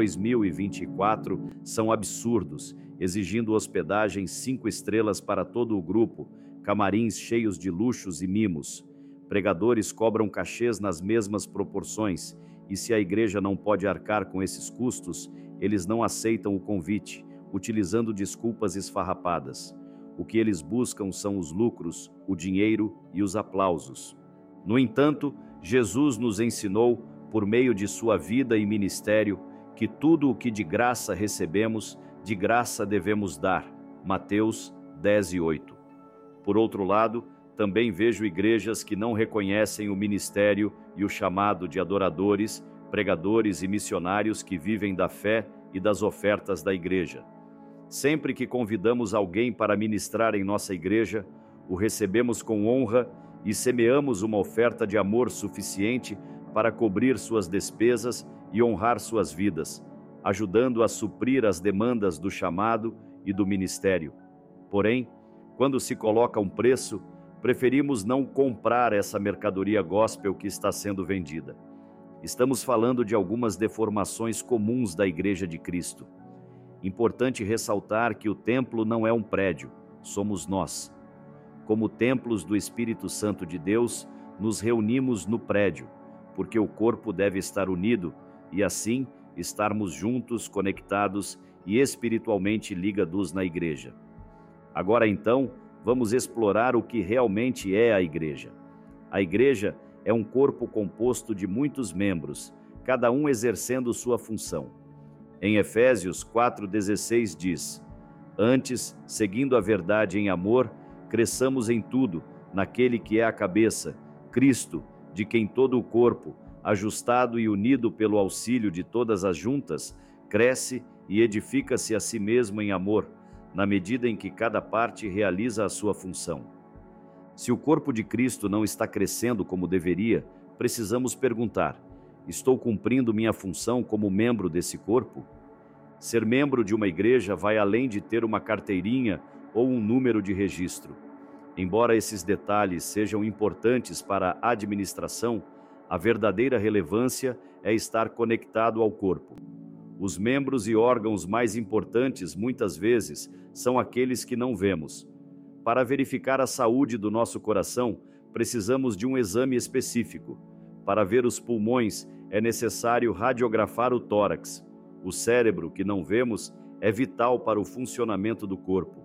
2024, são absurdos, exigindo hospedagem 5 estrelas para todo o grupo, camarins cheios de luxos e mimos. Pregadores cobram cachês nas mesmas proporções, e se a igreja não pode arcar com esses custos, eles não aceitam o convite, utilizando desculpas esfarrapadas. O que eles buscam são os lucros, o dinheiro e os aplausos. No entanto, Jesus nos ensinou, por meio de sua vida e ministério, que tudo o que de graça recebemos, de graça devemos dar. Mateus 10:8. Por outro lado, também vejo igrejas que não reconhecem o ministério e o chamado de adoradores, pregadores e missionários que vivem da fé e das ofertas da igreja. Sempre que convidamos alguém para ministrar em nossa igreja, o recebemos com honra e semeamos uma oferta de amor suficiente para cobrir suas despesas e honrar suas vidas, ajudando a suprir as demandas do chamado e do ministério. Porém, quando se coloca um preço, preferimos não comprar essa mercadoria gospel que está sendo vendida. Estamos falando de algumas deformações comuns da Igreja de Cristo. Importante ressaltar que o templo não é um prédio, somos nós. Como templos do Espírito Santo de Deus, nos reunimos no prédio, porque o corpo deve estar unido e assim estarmos juntos, conectados e espiritualmente ligados na igreja. Agora então, vamos explorar o que realmente é a igreja. A igreja é um corpo composto de muitos membros, cada um exercendo sua função. Em Efésios 4,16 diz: Antes, seguindo a verdade em amor, cresçamos em tudo, naquele que é a cabeça, Cristo, de quem todo o corpo, ajustado e unido pelo auxílio de todas as juntas, cresce e edifica-se a si mesmo em amor, na medida em que cada parte realiza a sua função. Se o corpo de Cristo não está crescendo como deveria, precisamos perguntar: estou cumprindo minha função como membro desse corpo? Ser membro de uma igreja vai além de ter uma carteirinha ou um número de registro. Embora esses detalhes sejam importantes para a administração, a verdadeira relevância é estar conectado ao corpo. Os membros e órgãos mais importantes, muitas vezes, são aqueles que não vemos. Para verificar a saúde do nosso coração, precisamos de um exame específico. Para ver os pulmões, é necessário radiografar o tórax. O cérebro, que não vemos, é vital para o funcionamento do corpo.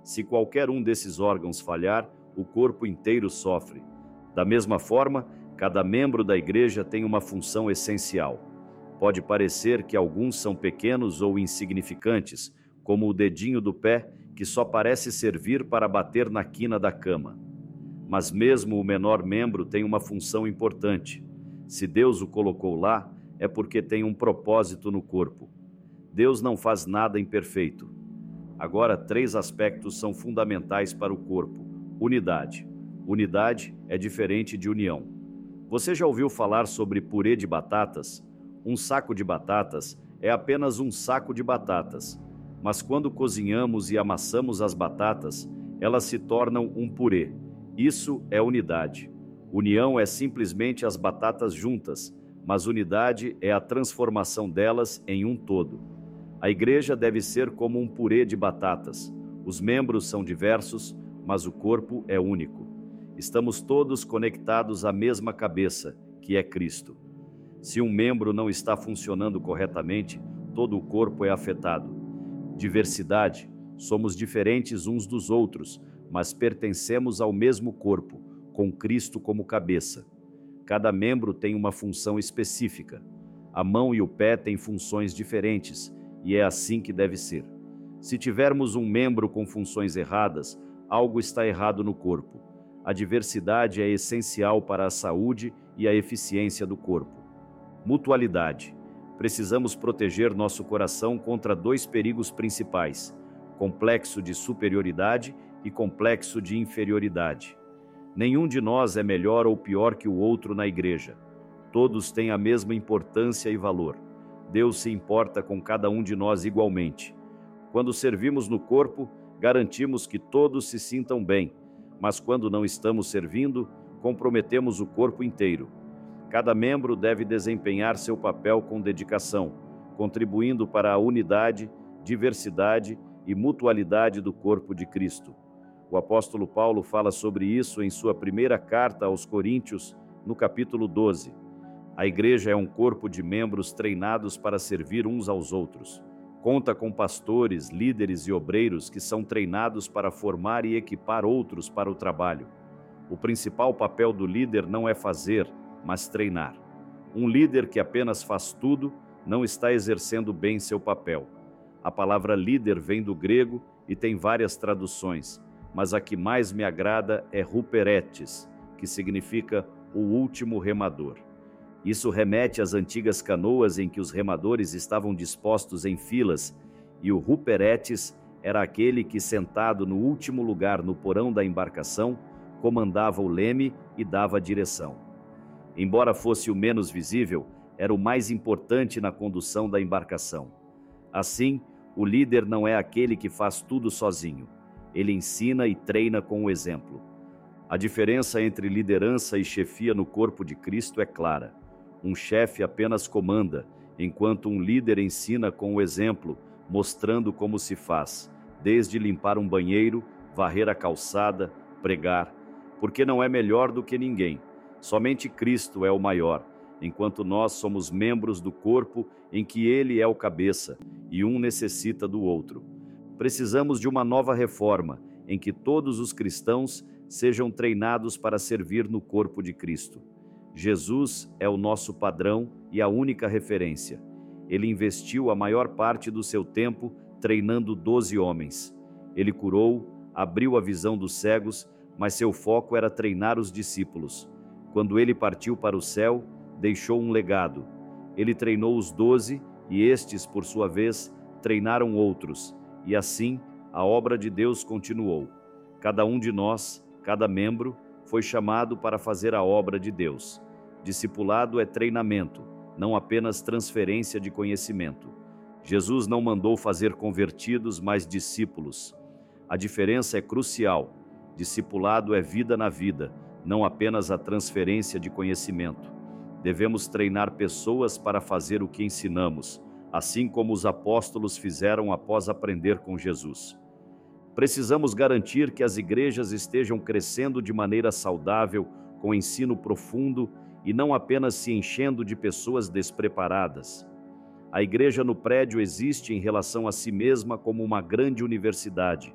Se qualquer um desses órgãos falhar, o corpo inteiro sofre. Da mesma forma, cada membro da igreja tem uma função essencial. Pode parecer que alguns são pequenos ou insignificantes, como o dedinho do pé, que só parece servir para bater na quina da cama. Mas mesmo o menor membro tem uma função importante. Se Deus o colocou lá, é porque tem um propósito no corpo. Deus não faz nada imperfeito. Agora, 3 aspectos são fundamentais para o corpo. Unidade. Unidade é diferente de união. Você já ouviu falar sobre purê de batatas? Um saco de batatas é apenas um saco de batatas. Mas quando cozinhamos e amassamos as batatas, elas se tornam um purê. Isso é unidade. União é simplesmente as batatas juntas, mas unidade é a transformação delas em um todo. A igreja deve ser como um purê de batatas. Os membros são diversos, mas o corpo é único. Estamos todos conectados à mesma cabeça, que é Cristo. Se um membro não está funcionando corretamente, todo o corpo é afetado. Diversidade. Somos diferentes uns dos outros, mas pertencemos ao mesmo corpo, com Cristo como cabeça. Cada membro tem uma função específica. A mão e o pé têm funções diferentes, e é assim que deve ser. Se tivermos um membro com funções erradas, algo está errado no corpo. A diversidade é essencial para a saúde e a eficiência do corpo. Mutualidade. Precisamos proteger nosso coração contra 2 perigos principais: complexo de superioridade e complexo de inferioridade. Nenhum de nós é melhor ou pior que o outro na igreja. Todos têm a mesma importância e valor. Deus se importa com cada um de nós igualmente. Quando servimos no corpo, garantimos que todos se sintam bem, mas quando não estamos servindo, comprometemos o corpo inteiro. Cada membro deve desempenhar seu papel com dedicação, contribuindo para a unidade, diversidade e mutualidade do corpo de Cristo. O apóstolo Paulo fala sobre isso em sua primeira carta aos Coríntios, no capítulo 12. A igreja é um corpo de membros treinados para servir uns aos outros. Conta com pastores, líderes e obreiros que são treinados para formar e equipar outros para o trabalho. O principal papel do líder não é fazer, mas treinar. Um líder que apenas faz tudo não está exercendo bem seu papel. A palavra líder vem do grego e tem várias traduções, mas a que mais me agrada é huperetes, que significa o último remador. Isso remete às antigas canoas em que os remadores estavam dispostos em filas, e o huperetes era aquele que, sentado no último lugar no porão da embarcação, comandava o leme e dava a direção. Embora fosse o menos visível, era o mais importante na condução da embarcação. Assim, o líder não é aquele que faz tudo sozinho. Ele ensina e treina com o exemplo. A diferença entre liderança e chefia no corpo de Cristo é clara. Um chefe apenas comanda, enquanto um líder ensina com o exemplo, mostrando como se faz, desde limpar um banheiro, varrer a calçada, pregar, porque não é melhor do que ninguém. Somente Cristo é o maior, enquanto nós somos membros do corpo em que Ele é o cabeça, e um necessita do outro. Precisamos de uma nova reforma, em que todos os cristãos sejam treinados para servir no corpo de Cristo. Jesus é o nosso padrão e a única referência. Ele investiu a maior parte do seu tempo treinando 12 homens. Ele curou, abriu a visão dos cegos, mas seu foco era treinar os discípulos. Quando ele partiu para o céu, deixou um legado. Ele treinou os 12 e estes, por sua vez, treinaram outros. E assim, a obra de Deus continuou. Cada um de nós, cada membro, foi chamado para fazer a obra de Deus. Discipulado é treinamento, não apenas transferência de conhecimento. Jesus não mandou fazer convertidos, mas discípulos. A diferença é crucial. Discipulado é vida na vida, não apenas a transferência de conhecimento. Devemos treinar pessoas para fazer o que ensinamos, assim como os apóstolos fizeram após aprender com Jesus. Precisamos garantir que as igrejas estejam crescendo de maneira saudável, com ensino profundo e não apenas se enchendo de pessoas despreparadas. A igreja no prédio existe em relação a si mesma como uma grande universidade.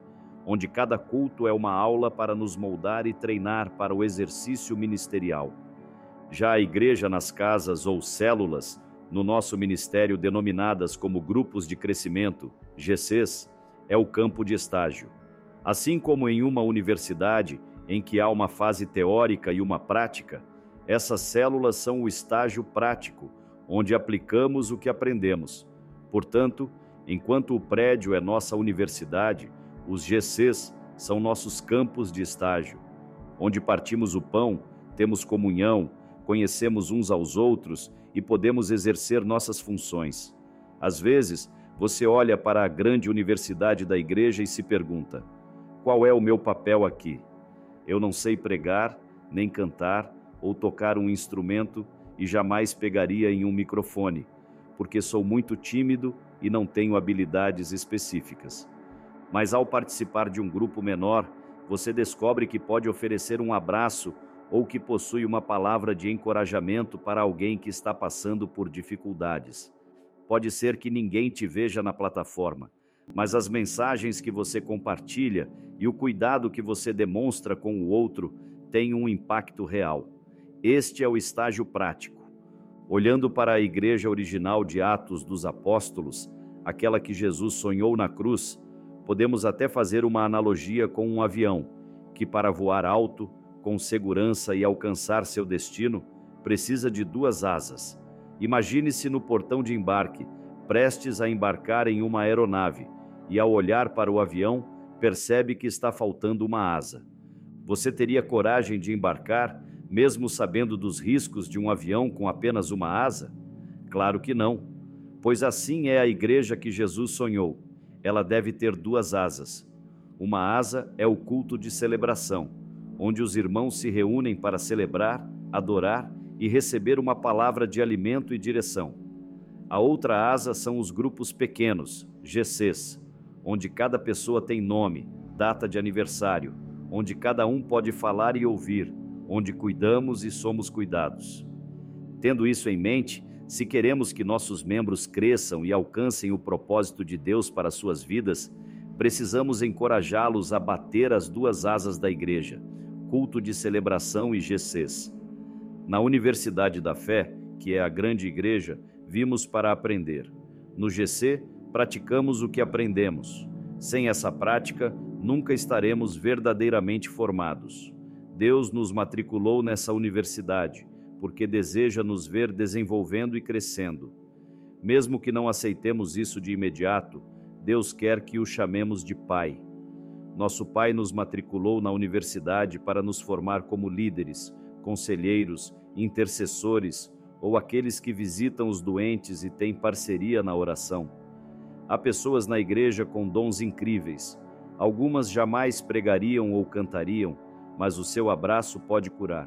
onde cada culto é uma aula para nos moldar e treinar para o exercício ministerial. Já a igreja nas casas ou células, no nosso ministério denominadas como grupos de crescimento, GCs, é o campo de estágio. Assim como em uma universidade, em que há uma fase teórica e uma prática, essas células são o estágio prático, onde aplicamos o que aprendemos. Portanto, enquanto o prédio é nossa universidade, os GCs são nossos campos de estágio, onde partimos o pão, temos comunhão, conhecemos uns aos outros e podemos exercer nossas funções. Às vezes, você olha para a grande universidade da igreja e se pergunta: qual é o meu papel aqui? Eu não sei pregar, nem cantar ou tocar um instrumento e jamais pegaria em um microfone, porque sou muito tímido e não tenho habilidades específicas. Mas ao participar de um grupo menor, você descobre que pode oferecer um abraço ou que possui uma palavra de encorajamento para alguém que está passando por dificuldades. Pode ser que ninguém te veja na plataforma, mas as mensagens que você compartilha e o cuidado que você demonstra com o outro têm um impacto real. Este é o estágio prático. Olhando para a igreja original de Atos dos Apóstolos, aquela que Jesus sonhou na cruz, podemos até fazer uma analogia com um avião, que para voar alto, com segurança e alcançar seu destino, precisa de duas asas. Imagine-se no portão de embarque, prestes a embarcar em uma aeronave, e ao olhar para o avião, percebe que está faltando uma asa. Você teria coragem de embarcar, mesmo sabendo dos riscos de um avião com apenas uma asa? Claro que não, pois assim é a igreja que Jesus sonhou. Ela deve ter duas asas. Uma asa é o culto de celebração, onde os irmãos se reúnem para celebrar, adorar e receber uma palavra de alimento e direção. A outra asa são os grupos pequenos, GCs, onde cada pessoa tem nome, data de aniversário, onde cada um pode falar e ouvir, onde cuidamos e somos cuidados. Tendo isso em mente, se queremos que nossos membros cresçam e alcancem o propósito de Deus para suas vidas, precisamos encorajá-los a bater as duas asas da igreja, culto de celebração e GCs. Na Universidade da Fé, que é a grande igreja, vimos para aprender. No GC, praticamos o que aprendemos. Sem essa prática, nunca estaremos verdadeiramente formados. Deus nos matriculou nessa universidade, porque deseja nos ver desenvolvendo e crescendo. Mesmo que não aceitemos isso de imediato, Deus quer que o chamemos de Pai. Nosso Pai nos matriculou na universidade para nos formar como líderes, conselheiros, intercessores ou aqueles que visitam os doentes e têm parceria na oração. Há pessoas na igreja com dons incríveis. Algumas jamais pregariam ou cantariam, mas o seu abraço pode curar.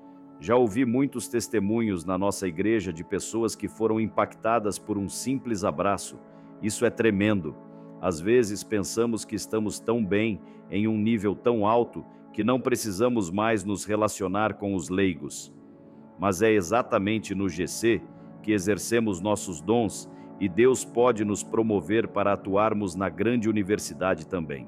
Já ouvi muitos testemunhos na nossa igreja de pessoas que foram impactadas por um simples abraço. Isso é tremendo. Às vezes pensamos que estamos tão bem, em um nível tão alto, que não precisamos mais nos relacionar com os leigos. Mas é exatamente no GC que exercemos nossos dons e Deus pode nos promover para atuarmos na grande universidade também.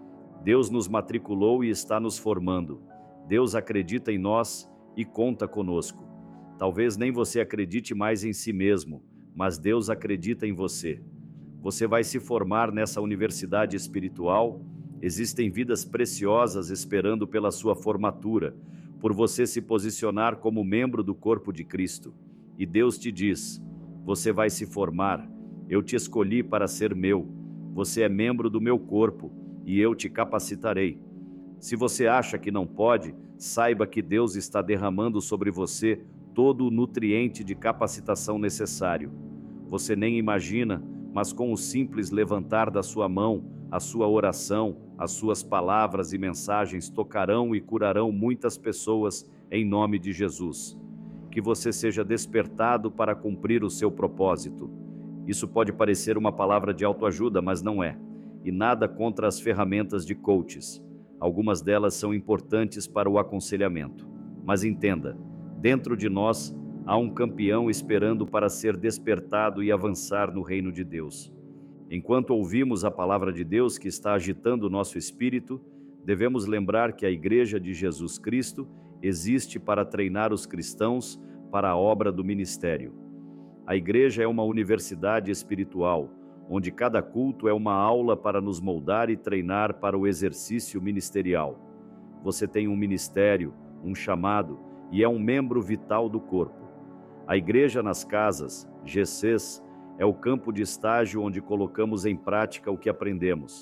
Deus nos matriculou e está nos formando. Deus acredita em nós e conta conosco. Talvez nem você acredite mais em si mesmo, mas Deus acredita em você. Você vai se formar nessa universidade espiritual. Existem vidas preciosas esperando pela sua formatura, por você se posicionar como membro do corpo de Cristo. E Deus te diz: você vai se formar, eu te escolhi para ser meu, você é membro do meu corpo e eu te capacitarei. Se você acha que não pode, saiba que Deus está derramando sobre você todo o nutriente de capacitação necessário. Você nem imagina, mas com o simples levantar da sua mão, a sua oração, as suas palavras e mensagens tocarão e curarão muitas pessoas em nome de Jesus. Que você seja despertado para cumprir o seu propósito. Isso pode parecer uma palavra de autoajuda, mas não é. E nada contra as ferramentas de coaches. Algumas delas são importantes para o aconselhamento. Mas entenda, dentro de nós há um campeão esperando para ser despertado e avançar no reino de Deus. Enquanto ouvimos a palavra de Deus que está agitando o nosso espírito, devemos lembrar que a Igreja de Jesus Cristo existe para treinar os cristãos para a obra do ministério. A Igreja é uma universidade espiritual, onde cada culto é uma aula para nos moldar e treinar para o exercício ministerial. Você tem um ministério, um chamado e é um membro vital do corpo. A Igreja nas casas, GCs, é o campo de estágio onde colocamos em prática o que aprendemos.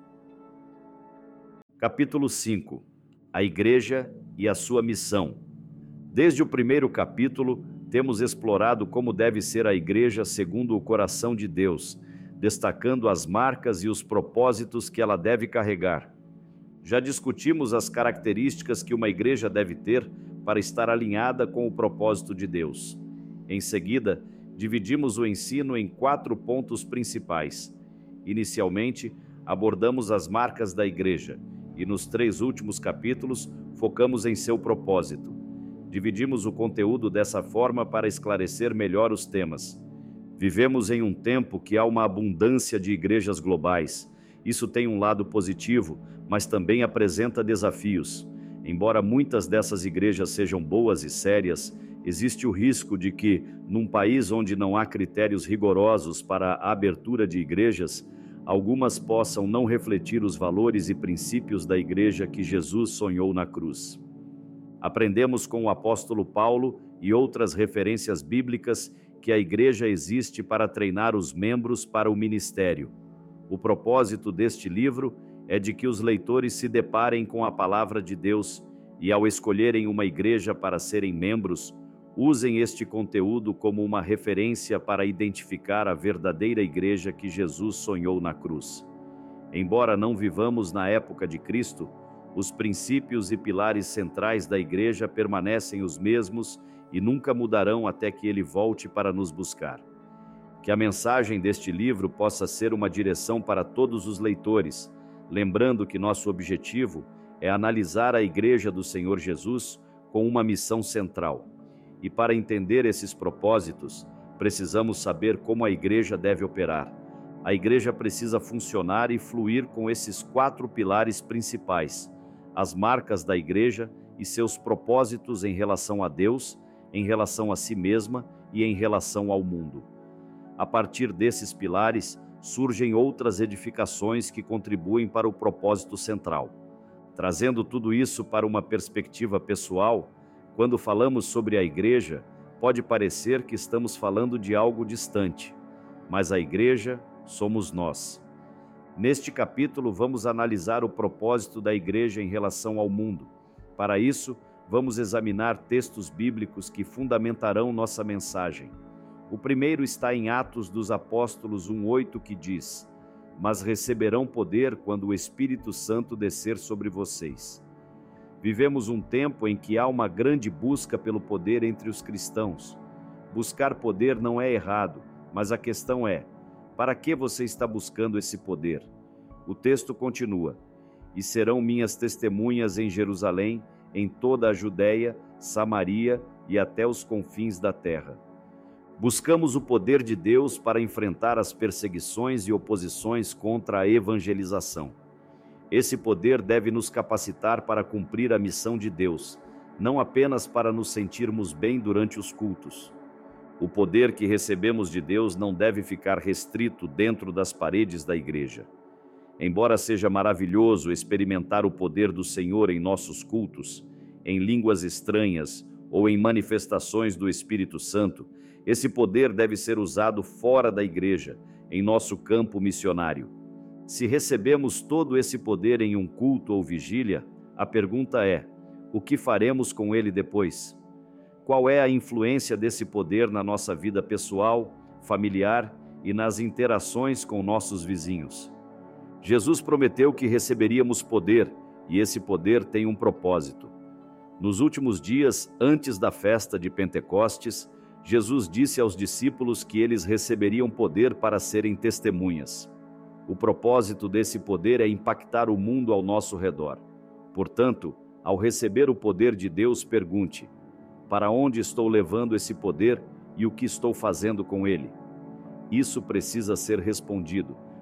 Capítulo 5. A Igreja e a sua missão. Desde o primeiro capítulo, temos explorado como deve ser a Igreja segundo o coração de Deus, destacando as marcas e os propósitos que ela deve carregar. Já discutimos as características que uma igreja deve ter para estar alinhada com o propósito de Deus. Em seguida, dividimos o ensino em 4 pontos principais. Inicialmente, abordamos as marcas da igreja e nos 3 últimos capítulos focamos em seu propósito. Dividimos o conteúdo dessa forma para esclarecer melhor os temas. Vivemos em um tempo que há uma abundância de igrejas globais. Isso tem um lado positivo, mas também apresenta desafios. Embora muitas dessas igrejas sejam boas e sérias, existe o risco de que, num país onde não há critérios rigorosos para a abertura de igrejas, algumas possam não refletir os valores e princípios da igreja que Jesus sonhou na cruz. Aprendemos com o apóstolo Paulo e outras referências bíblicas que a igreja existe para treinar os membros para o ministério. O propósito deste livro é de que os leitores se deparem com a palavra de Deus e, ao escolherem uma igreja para serem membros, usem este conteúdo como uma referência para identificar a verdadeira igreja que Jesus sonhou na cruz. Embora não vivamos na época de Cristo, os princípios e pilares centrais da igreja permanecem os mesmos e nunca mudarão até que ele volte para nos buscar. Que a mensagem deste livro possa ser uma direção para todos os leitores, lembrando que nosso objetivo é analisar a Igreja do Senhor Jesus com uma missão central. E para entender esses propósitos, precisamos saber como a Igreja deve operar. A Igreja precisa funcionar e fluir com esses 4 pilares principais: as marcas da Igreja e seus propósitos em relação a Deus, em relação a si mesma e em relação ao mundo. A partir desses pilares, surgem outras edificações que contribuem para o propósito central. Trazendo tudo isso para uma perspectiva pessoal, quando falamos sobre a igreja, pode parecer que estamos falando de algo distante, mas a igreja somos nós. Neste capítulo, vamos analisar o propósito da igreja em relação ao mundo. Para isso, vamos examinar textos bíblicos que fundamentarão nossa mensagem. O primeiro está em Atos dos Apóstolos 1:8, que diz: "Mas receberão poder quando o Espírito Santo descer sobre vocês." Vivemos um tempo em que há uma grande busca pelo poder entre os cristãos. Buscar poder não é errado, mas a questão é: para que você está buscando esse poder? O texto continua: "E serão minhas testemunhas em Jerusalém, em toda a Judéia, Samaria e até os confins da terra." Buscamos o poder de Deus para enfrentar as perseguições e oposições contra a evangelização. Esse poder deve nos capacitar para cumprir a missão de Deus, não apenas para nos sentirmos bem durante os cultos. O poder que recebemos de Deus não deve ficar restrito dentro das paredes da igreja. Embora seja maravilhoso experimentar o poder do Senhor em nossos cultos, em línguas estranhas ou em manifestações do Espírito Santo, esse poder deve ser usado fora da igreja, em nosso campo missionário. Se recebemos todo esse poder em um culto ou vigília, a pergunta é: o que faremos com ele depois? Qual é a influência desse poder na nossa vida pessoal, familiar e nas interações com nossos vizinhos? Jesus prometeu que receberíamos poder, e esse poder tem um propósito. Nos últimos dias, antes da festa de Pentecostes, Jesus disse aos discípulos que eles receberiam poder para serem testemunhas. O propósito desse poder é impactar o mundo ao nosso redor. Portanto, ao receber o poder de Deus, pergunte: para onde estou levando esse poder e o que estou fazendo com ele? Isso precisa ser respondido,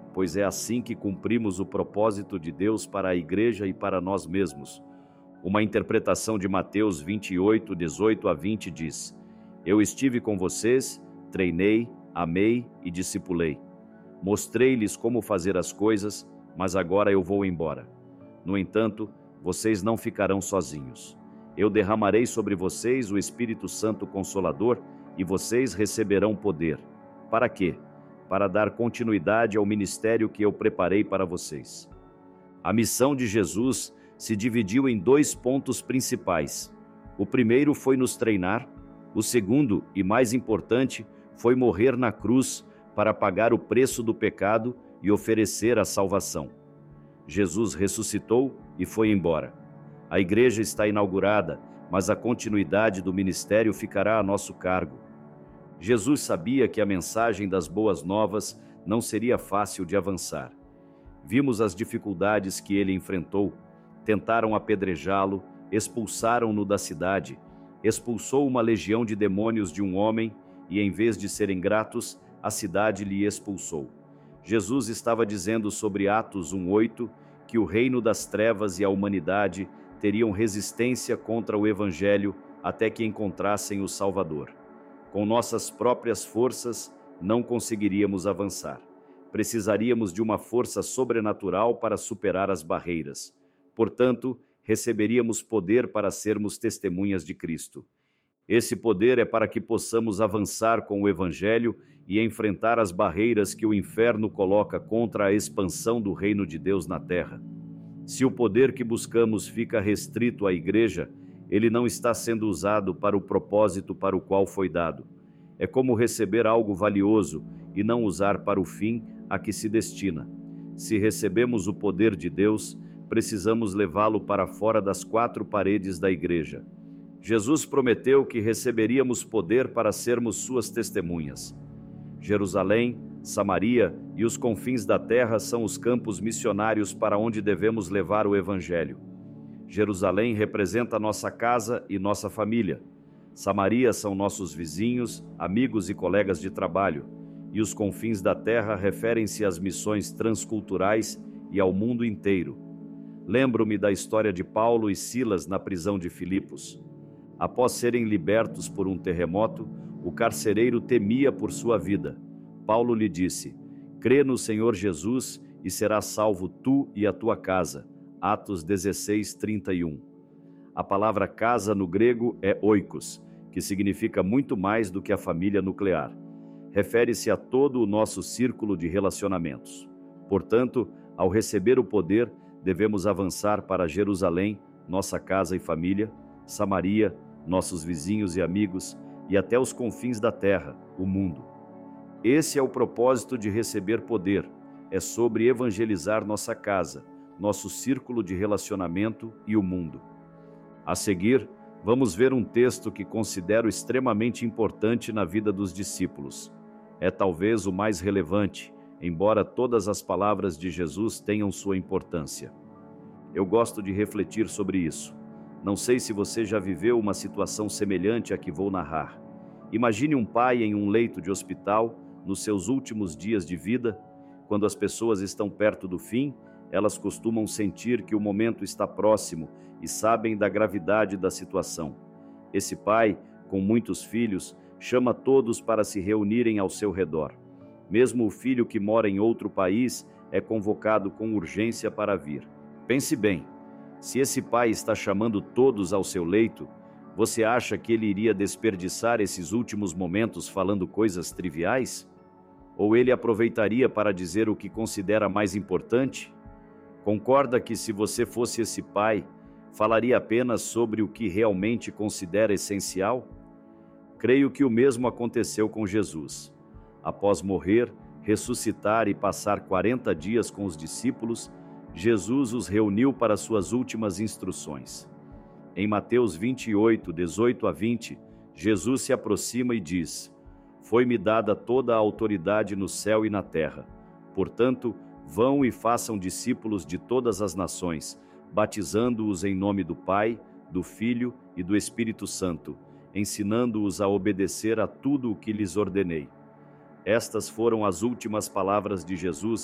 pois é assim que cumprimos o propósito de Deus para a igreja e para nós mesmos. Uma interpretação de Mateus 28, 18 a 20 diz: Eu estive com vocês, treinei, amei e discipulei. Mostrei-lhes como fazer as coisas, mas agora eu vou embora. No entanto, vocês não ficarão sozinhos. Eu derramarei sobre vocês o Espírito Santo Consolador e vocês receberão poder. Para quê? Para dar continuidade ao ministério que eu preparei para vocês. A missão de Jesus se dividiu em 2 pontos principais. O primeiro foi nos treinar, o segundo, e mais importante, foi morrer na cruz para pagar o preço do pecado e oferecer a salvação. Jesus ressuscitou e foi embora. A igreja está inaugurada, mas a continuidade do ministério ficará a nosso cargo. Jesus sabia que a mensagem das boas novas não seria fácil de avançar. Vimos as dificuldades que ele enfrentou. Tentaram apedrejá-lo, expulsaram-no da cidade, expulsou uma legião de demônios de um homem e, em vez de serem gratos, a cidade lhe expulsou. Jesus estava dizendo sobre Atos 1:8 que o reino das trevas e a humanidade teriam resistência contra o Evangelho até que encontrassem o Salvador. Com nossas próprias forças, não conseguiríamos avançar. Precisaríamos de uma força sobrenatural para superar as barreiras. Portanto, receberíamos poder para sermos testemunhas de Cristo. Esse poder é para que possamos avançar com o Evangelho e enfrentar as barreiras que o inferno coloca contra a expansão do reino de Deus na terra. Se o poder que buscamos fica restrito à igreja, ele não está sendo usado para o propósito para o qual foi dado. É como receber algo valioso e não usar para o fim a que se destina. Se recebemos o poder de Deus, precisamos levá-lo para fora das 4 paredes da igreja. Jesus prometeu que receberíamos poder para sermos suas testemunhas. Jerusalém, Samaria e os confins da terra são os campos missionários para onde devemos levar o Evangelho. Jerusalém representa nossa casa e nossa família. Samaria são nossos vizinhos, amigos e colegas de trabalho. E os confins da terra referem-se às missões transculturais e ao mundo inteiro. Lembro-me da história de Paulo e Silas na prisão de Filipos. Após serem libertos por um terremoto, o carcereiro temia por sua vida. Paulo lhe disse: Crê no Senhor Jesus e serás salvo tu e a tua casa. Atos 16, 31. A palavra casa no grego é oikos, que significa muito mais do que a família nuclear. Refere-se a todo o nosso círculo de relacionamentos. Portanto, ao receber o poder, devemos avançar para Jerusalém, nossa casa e família, Samaria, nossos vizinhos e amigos, e até os confins da terra, o mundo. Esse é o propósito de receber poder. É sobre evangelizar nossa casa, nosso círculo de relacionamento e o mundo. A seguir, vamos ver um texto que considero extremamente importante na vida dos discípulos. É talvez o mais relevante, embora todas as palavras de Jesus tenham sua importância. Eu gosto de refletir sobre isso. Não sei se você já viveu uma situação semelhante à que vou narrar. Imagine um pai em um leito de hospital, nos seus últimos dias de vida. Quando as pessoas estão perto do fim, elas costumam sentir que o momento está próximo e sabem da gravidade da situação. Esse pai, com muitos filhos, chama todos para se reunirem ao seu redor. Mesmo o filho que mora em outro país é convocado com urgência para vir. Pense bem, se esse pai está chamando todos ao seu leito, você acha que ele iria desperdiçar esses últimos momentos falando coisas triviais? Ou ele aproveitaria para dizer o que considera mais importante? Concorda que se você fosse esse pai, falaria apenas sobre o que realmente considera essencial? Creio que o mesmo aconteceu com Jesus. Após morrer, ressuscitar e passar 40 dias com os discípulos, Jesus os reuniu para suas últimas instruções. Em Mateus 28, 18 a 20, Jesus se aproxima e diz: Foi-me dada toda a autoridade no céu e na terra. Portanto, vão e façam discípulos de todas as nações, batizando-os em nome do Pai, do Filho e do Espírito Santo, ensinando-os a obedecer a tudo o que lhes ordenei. Estas foram as últimas palavras de Jesus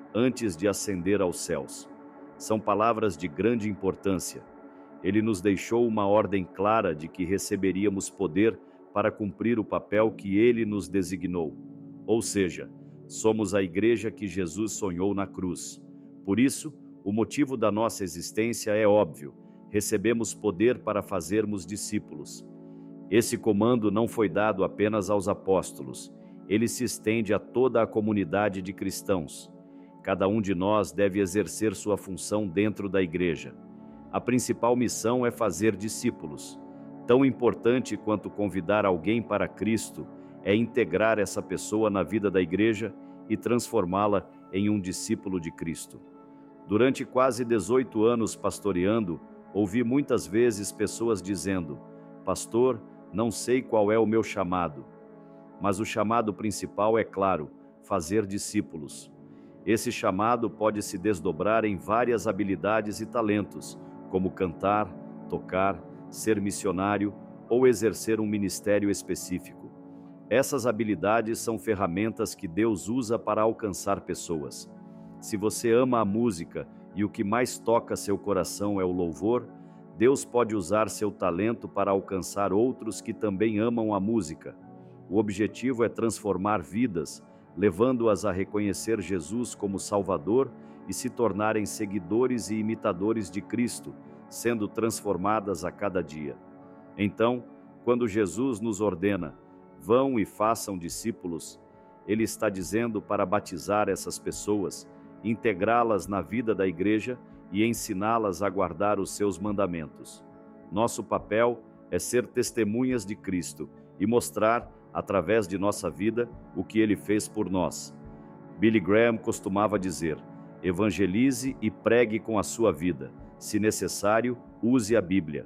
antes de ascender aos céus. São palavras de grande importância. Ele nos deixou uma ordem clara de que receberíamos poder para cumprir o papel que ele nos designou. Ou seja, somos a igreja que Jesus sonhou na cruz. Por isso, o motivo da nossa existência é óbvio: recebemos poder para fazermos discípulos. Esse comando não foi dado apenas aos apóstolos, ele se estende a toda a comunidade de cristãos. Cada um de nós deve exercer sua função dentro da igreja. A principal missão é fazer discípulos. Tão importante quanto convidar alguém para Cristo é integrar essa pessoa na vida da igreja e transformá-la em um discípulo de Cristo. Durante quase 18 anos pastoreando, ouvi muitas vezes pessoas dizendo: "Pastor, não sei qual é o meu chamado." Mas o chamado principal é claro: fazer discípulos. Esse chamado pode se desdobrar em várias habilidades e talentos, como cantar, tocar, ser missionário ou exercer um ministério específico. Essas habilidades são ferramentas que Deus usa para alcançar pessoas. Se você ama a música e o que mais toca seu coração é o louvor, Deus pode usar seu talento para alcançar outros que também amam a música. O objetivo é transformar vidas, levando-as a reconhecer Jesus como Salvador e se tornarem seguidores e imitadores de Cristo, sendo transformadas a cada dia. Então, quando Jesus nos ordena: "Vão e façam discípulos", Ele está dizendo para batizar essas pessoas, integrá-las na vida da igreja e ensiná-las a guardar os seus mandamentos. Nosso papel é ser testemunhas de Cristo e mostrar, através de nossa vida, o que Ele fez por nós. Billy Graham costumava dizer: "Evangelize e pregue com a sua vida. Se necessário, use a Bíblia."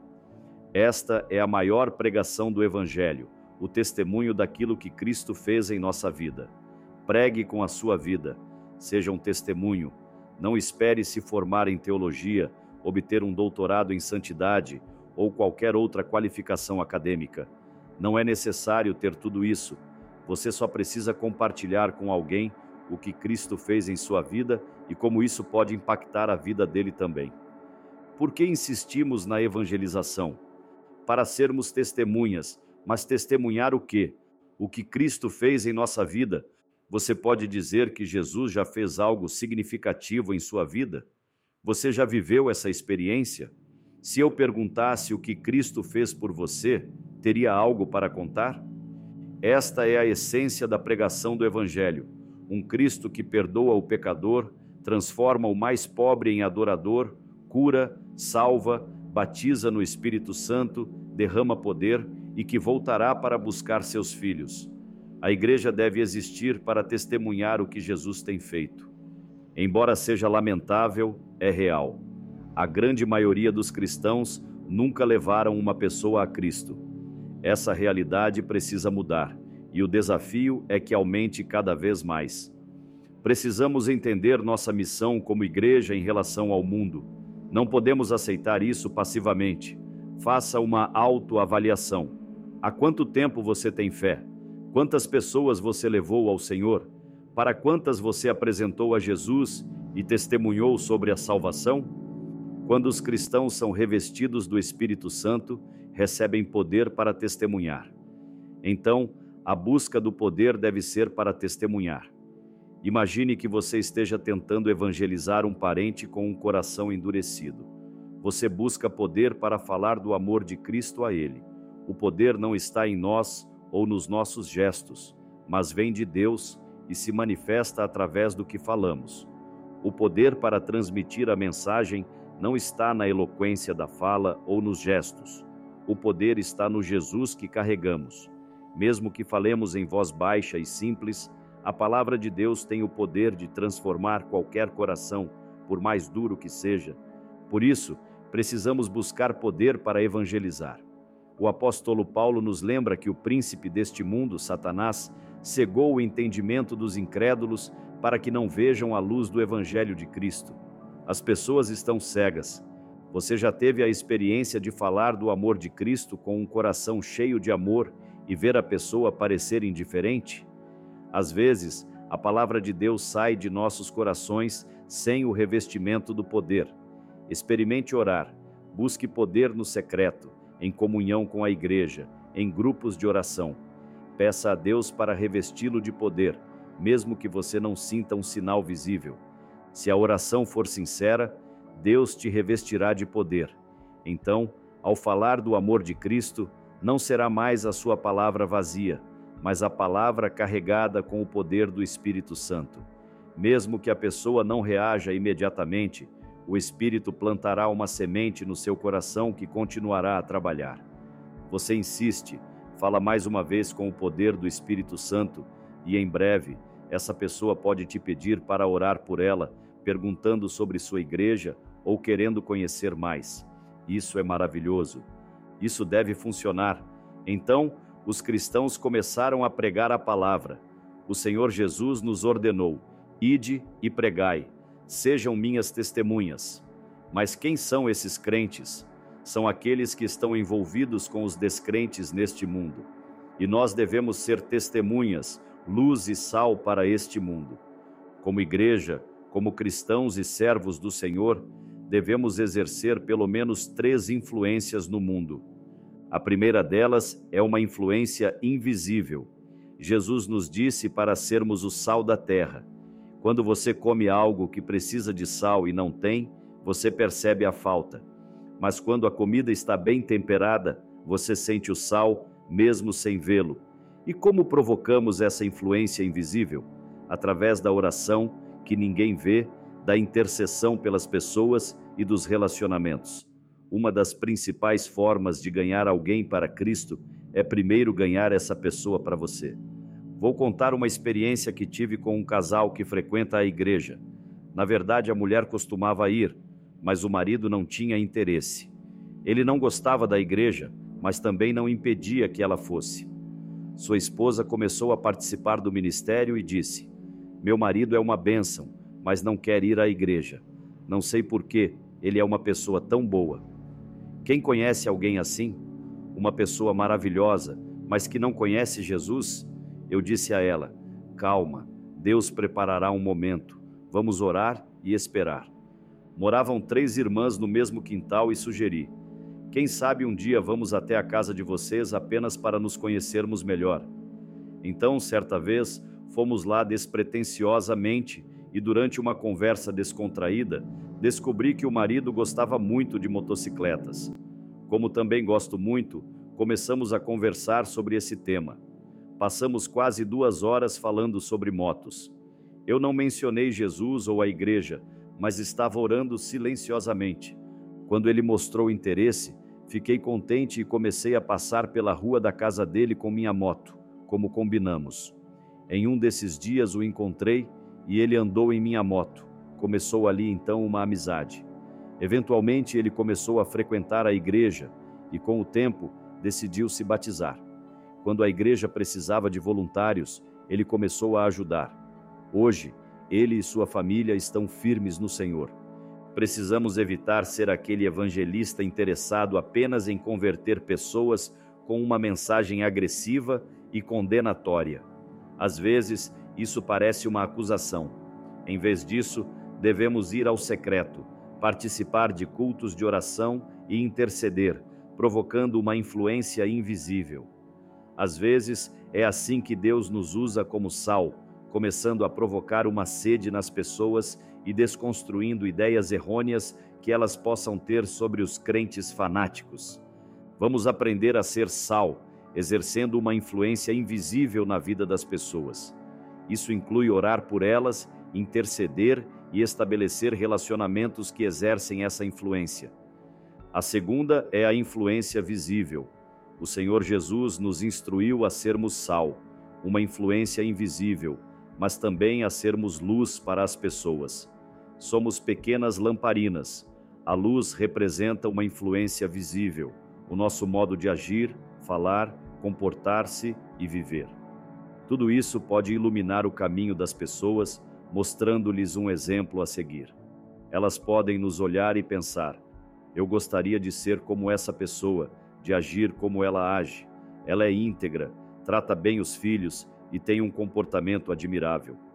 Esta é a maior pregação do Evangelho, o testemunho daquilo que Cristo fez em nossa vida. Pregue com a sua vida. Seja um testemunho. Não espere se formar em teologia, obter um doutorado em santidade ou qualquer outra qualificação acadêmica. Não é necessário ter tudo isso. Você só precisa compartilhar com alguém o que Cristo fez em sua vida e como isso pode impactar a vida dele também. Por que insistimos na evangelização? Para sermos testemunhas, mas testemunhar o quê? O que Cristo fez em nossa vida. Você pode dizer que Jesus já fez algo significativo em sua vida? Você já viveu essa experiência? Se eu perguntasse o que Cristo fez por você, teria algo para contar? Esta é a essência da pregação do Evangelho. Um Cristo que perdoa o pecador, transforma o mais pobre em adorador, cura, salva, batiza no Espírito Santo, derrama poder e que voltará para buscar seus filhos. A igreja deve existir para testemunhar o que Jesus tem feito. Embora seja lamentável, é real. A grande maioria dos cristãos nunca levaram uma pessoa a Cristo. Essa realidade precisa mudar, e o desafio é que aumente cada vez mais. Precisamos entender nossa missão como igreja em relação ao mundo. Não podemos aceitar isso passivamente. Faça uma autoavaliação. Há quanto tempo você tem fé? Quantas pessoas você levou ao Senhor? Para quantas você apresentou a Jesus e testemunhou sobre a salvação? Quando os cristãos são revestidos do Espírito Santo, recebem poder para testemunhar. Então, a busca do poder deve ser para testemunhar. Imagine que você esteja tentando evangelizar um parente com um coração endurecido. Você busca poder para falar do amor de Cristo a ele. O poder não está em nós ou nos nossos gestos, mas vem de Deus e se manifesta através do que falamos. O poder para transmitir a mensagem não está na eloquência da fala ou nos gestos. O poder está no Jesus que carregamos. Mesmo que falemos em voz baixa e simples, a palavra de Deus tem o poder de transformar qualquer coração, por mais duro que seja. Por isso, precisamos buscar poder para evangelizar. O apóstolo Paulo nos lembra que o príncipe deste mundo, Satanás, cegou o entendimento dos incrédulos para que não vejam a luz do evangelho de Cristo. As pessoas estão cegas. Você já teve a experiência de falar do amor de Cristo com um coração cheio de amor e ver a pessoa parecer indiferente? Às vezes, A palavra de Deus sai de nossos corações sem o revestimento do poder. Experimente orar, busque poder no secreto, em comunhão com a igreja, em grupos de oração. Peça a Deus para revesti-lo de poder, mesmo que você não sinta um sinal visível. Se a oração for sincera, Deus te revestirá de poder. Então, ao falar do amor de Cristo, não será mais a sua palavra vazia, mas a palavra carregada com o poder do Espírito Santo. Mesmo que a pessoa não reaja imediatamente, o Espírito plantará uma semente no seu coração que continuará a trabalhar. Você insiste, fala mais uma vez com o poder do Espírito Santo e, em breve, essa pessoa pode te pedir para orar por ela, perguntando sobre sua igreja ou querendo conhecer mais. Isso é maravilhoso. Isso deve funcionar. Então, os cristãos começaram a pregar a palavra. O Senhor Jesus nos ordenou: ide e pregai, sejam minhas testemunhas. Mas quem são esses crentes? São aqueles que estão envolvidos com os descrentes neste mundo. E nós devemos ser testemunhas, luz e sal para este mundo. Como igreja, como cristãos e servos do Senhor, devemos exercer pelo menos 3 influências no mundo. A primeira delas é uma influência invisível. Jesus nos disse para sermos o sal da terra. Quando você come algo que precisa de sal e não tem, você percebe a falta. Mas quando a comida está bem temperada, você sente o sal, mesmo sem vê-lo. E como provocamos essa influência invisível? Através da oração, que ninguém vê, da intercessão pelas pessoas e dos relacionamentos. Uma das principais formas de ganhar alguém para Cristo é primeiro ganhar essa pessoa para você. Vou contar uma experiência que tive com um casal que frequenta a igreja. Na verdade, a mulher costumava ir, mas o marido não tinha interesse. Ele não gostava da igreja, mas também não impedia que ela fosse. Sua esposa começou a participar do ministério e disse: meu marido é uma bênção, mas não quer ir à igreja. Não sei por quê, ele é uma pessoa tão boa. Quem conhece alguém assim? Uma pessoa maravilhosa, mas que não conhece Jesus? Eu disse a ela: calma, Deus preparará um momento. Vamos orar e esperar. Moravam 3 irmãs no mesmo quintal e sugeri: quem sabe um dia vamos até a casa de vocês apenas para nos conhecermos melhor. Então, certa vez, fomos lá despretensiosamente e durante uma conversa descontraída, descobri que o marido gostava muito de motocicletas. Como também gosto muito, começamos a conversar sobre esse tema. Passamos quase 2 horas falando sobre motos. Eu não mencionei Jesus ou a igreja, mas estava orando silenciosamente. Quando ele mostrou interesse, fiquei contente e comecei a passar pela rua da casa dele com minha moto, como combinamos. Em um desses dias o encontrei e ele andou em minha moto. Começou ali então uma amizade. Eventualmente ele começou a frequentar a igreja e com o tempo decidiu se batizar. Quando a igreja precisava de voluntários, ele começou a ajudar. Hoje, ele e sua família estão firmes no Senhor. Precisamos evitar ser aquele evangelista interessado apenas em converter pessoas com uma mensagem agressiva e condenatória. Às vezes, isso parece uma acusação. Em vez disso, devemos ir ao secreto, participar de cultos de oração e interceder, provocando uma influência invisível. Às vezes, é assim que Deus nos usa como sal, começando a provocar uma sede nas pessoas e desconstruindo ideias errôneas que elas possam ter sobre os crentes fanáticos. Vamos aprender a ser sal, exercendo uma influência invisível na vida das pessoas. Isso inclui orar por elas, interceder e estabelecer relacionamentos que exercem essa influência. A segunda é a influência visível. O Senhor Jesus nos instruiu a sermos sal, uma influência invisível, mas também a sermos luz para as pessoas. Somos pequenas lamparinas. A luz representa uma influência visível, o nosso modo de agir, falar, comportar-se e viver. Tudo isso pode iluminar o caminho das pessoas, mostrando-lhes um exemplo a seguir. Elas podem nos olhar e pensar: eu gostaria de ser como essa pessoa, de agir como ela age. Ela é íntegra, trata bem os filhos e tem um comportamento admirável.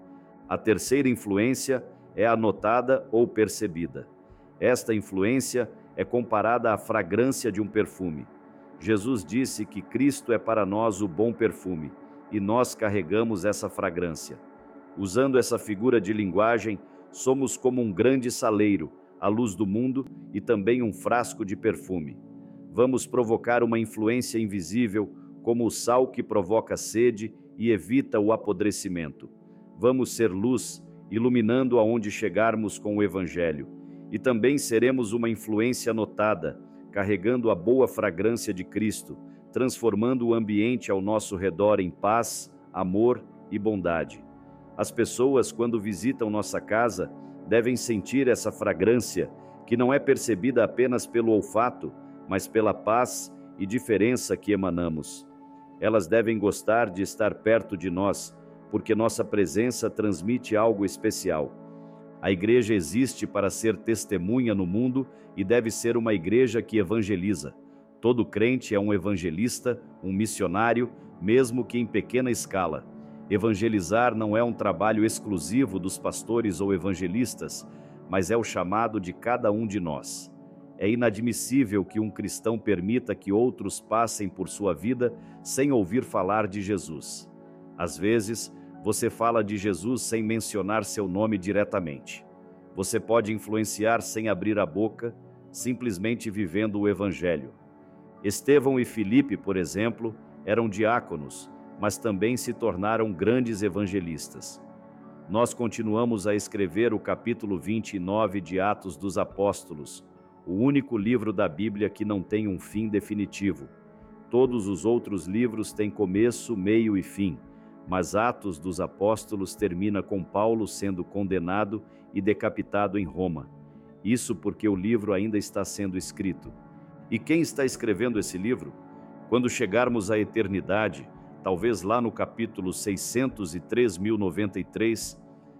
A terceira influência é a notada ou percebida. Esta influência é comparada à fragrância de um perfume. Jesus disse que Cristo é para nós o bom perfume, e nós carregamos essa fragrância. Usando essa figura de linguagem, somos como um grande saleiro, a luz do mundo, e também um frasco de perfume. Vamos provocar uma influência invisível, como o sal que provoca sede e evita o apodrecimento. Vamos ser luz, iluminando aonde chegarmos com o Evangelho. E também seremos uma influência notada, carregando a boa fragrância de Cristo, transformando o ambiente ao nosso redor em paz, amor e bondade. As pessoas, quando visitam nossa casa, devem sentir essa fragrância, que não é percebida apenas pelo olfato, mas pela paz e diferença que emanamos. Elas devem gostar de estar perto de nós, porque nossa presença transmite algo especial. A igreja existe para ser testemunha no mundo e deve ser uma igreja que evangeliza. Todo crente é um evangelista, um missionário, mesmo que em pequena escala. Evangelizar não é um trabalho exclusivo dos pastores ou evangelistas, mas é o chamado de cada um de nós. É inadmissível que um cristão permita que outros passem por sua vida sem ouvir falar de Jesus. Às vezes, você fala de Jesus sem mencionar seu nome diretamente. Você pode influenciar sem abrir a boca, simplesmente vivendo o Evangelho. Estevão e Filipe, por exemplo, eram diáconos, mas também se tornaram grandes evangelistas. Nós continuamos a escrever o capítulo 29 de Atos dos Apóstolos, o único livro da Bíblia que não tem um fim definitivo. Todos os outros livros têm começo, meio e fim, mas Atos dos Apóstolos termina com Paulo sendo condenado e decapitado em Roma. Isso porque o livro ainda está sendo escrito. E quem está escrevendo esse livro? Quando chegarmos à eternidade, talvez lá no capítulo 603.093,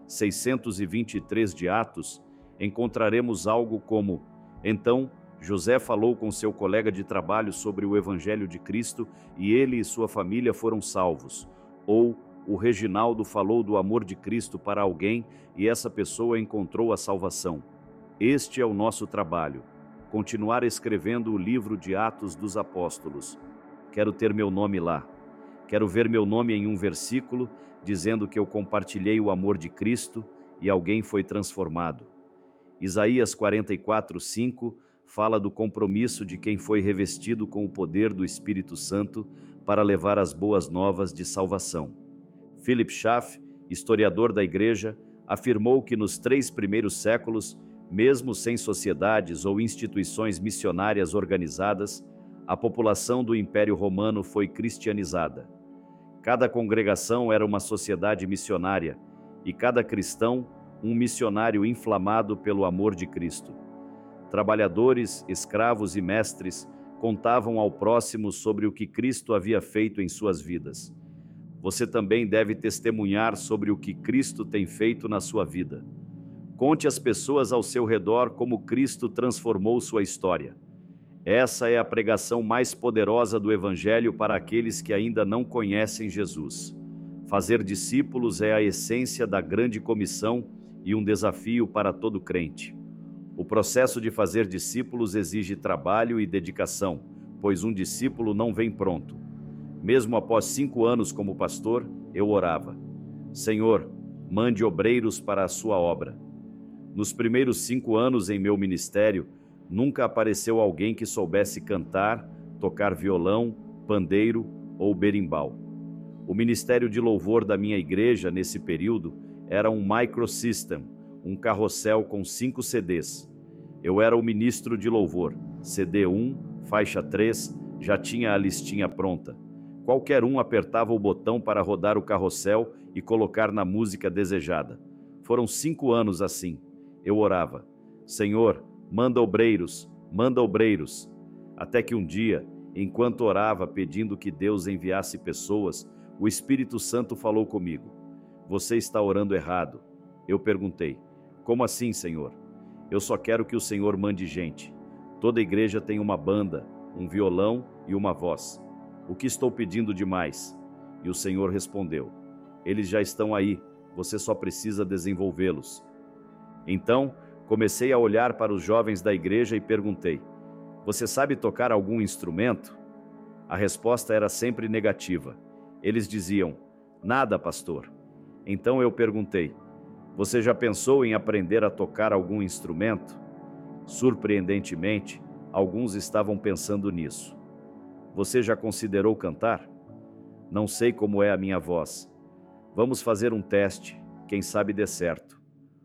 623 de Atos, encontraremos algo como: então, José falou com seu colega de trabalho sobre o Evangelho de Cristo e ele e sua família foram salvos. Ou, o Reginaldo falou do amor de Cristo para alguém e essa pessoa encontrou a salvação. Este é o nosso trabalho, continuar escrevendo o livro de Atos dos Apóstolos. Quero ter meu nome lá. Quero ver meu nome em um versículo dizendo que eu compartilhei o amor de Cristo e alguém foi transformado. Isaías 44:5 fala do compromisso de quem foi revestido com o poder do Espírito Santo para levar as boas novas de salvação. Philip Schaff, historiador da Igreja, afirmou que nos 3 primeiros séculos, mesmo sem sociedades ou instituições missionárias organizadas, a população do Império Romano foi cristianizada. Cada congregação era uma sociedade missionária e cada cristão um missionário inflamado pelo amor de Cristo. Trabalhadores, escravos e mestres contavam ao próximo sobre o que Cristo havia feito em suas vidas. Você também deve testemunhar sobre o que Cristo tem feito na sua vida. Conte às pessoas ao seu redor como Cristo transformou sua história. Essa é a pregação mais poderosa do Evangelho para aqueles que ainda não conhecem Jesus. Fazer discípulos é a essência da grande comissão e um desafio para todo crente. O processo de fazer discípulos exige trabalho e dedicação, pois um discípulo não vem pronto. Mesmo após 5 anos como pastor, eu orava: Senhor, mande obreiros para a sua obra. Nos primeiros 5 anos em meu ministério, nunca apareceu alguém que soubesse cantar, tocar violão, pandeiro ou berimbau. O ministério de louvor da minha igreja nesse período era um microsystem, um carrossel com 5 CDs. Eu era o ministro de louvor. CD 1, faixa 3, já tinha a listinha pronta. Qualquer um apertava o botão para rodar o carrossel e colocar na música desejada. Foram 5 anos assim. Eu orava: Senhor, manda obreiros, manda obreiros. Até que um dia, enquanto orava pedindo que Deus enviasse pessoas, o Espírito Santo falou comigo: Você está orando errado. Eu perguntei: Como assim, Senhor? Eu só quero que o Senhor mande gente. Toda igreja tem uma banda, um violão e uma voz. O que estou pedindo demais? E o Senhor respondeu: Eles já estão aí, você só precisa desenvolvê-los. Então, comecei a olhar para os jovens da igreja e perguntei: você sabe tocar algum instrumento? A resposta era sempre negativa. Eles diziam: nada, pastor. Então eu perguntei: você já pensou em aprender a tocar algum instrumento? Surpreendentemente, alguns estavam pensando nisso. Você já considerou cantar? Não sei como é a minha voz. Vamos fazer um teste, quem sabe dê certo.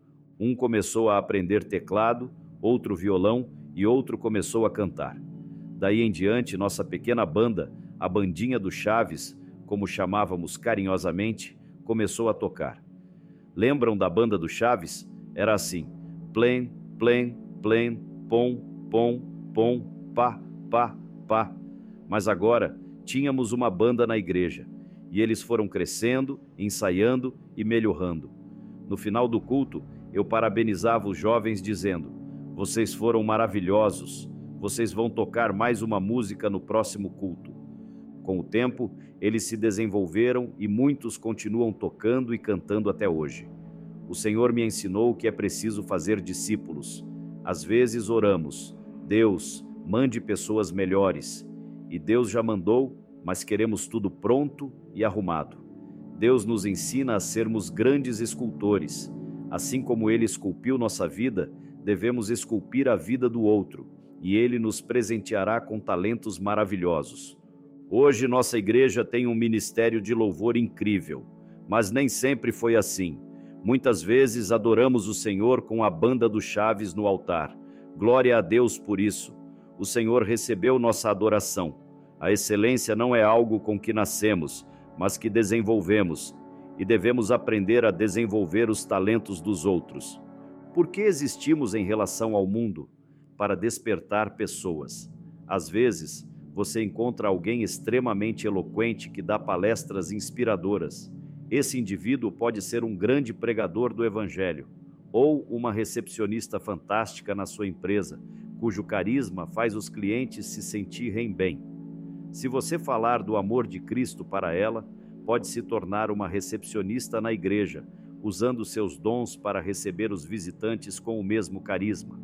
Um começou a aprender teclado, outro violão e outro começou a cantar. Daí em diante, nossa pequena banda, a bandinha do Chaves, como chamávamos carinhosamente, começou a tocar. Lembram da banda do Chaves? Era assim: plen, plen, plen, pom, pom, pom, pá, pá, pá. Mas agora tínhamos uma banda na igreja e eles foram crescendo, ensaiando e melhorando. No final do culto, eu parabenizava os jovens dizendo: vocês foram maravilhosos, vocês vão tocar mais uma música no próximo culto. Com o tempo, eles se desenvolveram e muitos continuam tocando e cantando até hoje. O Senhor me ensinou que é preciso fazer discípulos. Às vezes oramos: Deus, mande pessoas melhores. E Deus já mandou, mas queremos tudo pronto e arrumado. Deus nos ensina a sermos grandes escultores. Assim como Ele esculpiu nossa vida, devemos esculpir a vida do outro, e Ele nos presenteará com talentos maravilhosos. Hoje nossa igreja tem um ministério de louvor incrível, mas nem sempre foi assim. Muitas vezes adoramos o Senhor com a banda do Chaves no altar. Glória a Deus por isso. O Senhor recebeu nossa adoração. A excelência não é algo com que nascemos, mas que desenvolvemos, e devemos aprender a desenvolver os talentos dos outros. Por que existimos em relação ao mundo? Para despertar pessoas. Às vezes, você encontra alguém extremamente eloquente que dá palestras inspiradoras. Esse indivíduo pode ser um grande pregador do Evangelho, ou uma recepcionista fantástica na sua empresa, cujo carisma faz os clientes se sentirem bem. Se você falar do amor de Cristo para ela, pode se tornar uma recepcionista na igreja, usando seus dons para receber os visitantes com o mesmo carisma.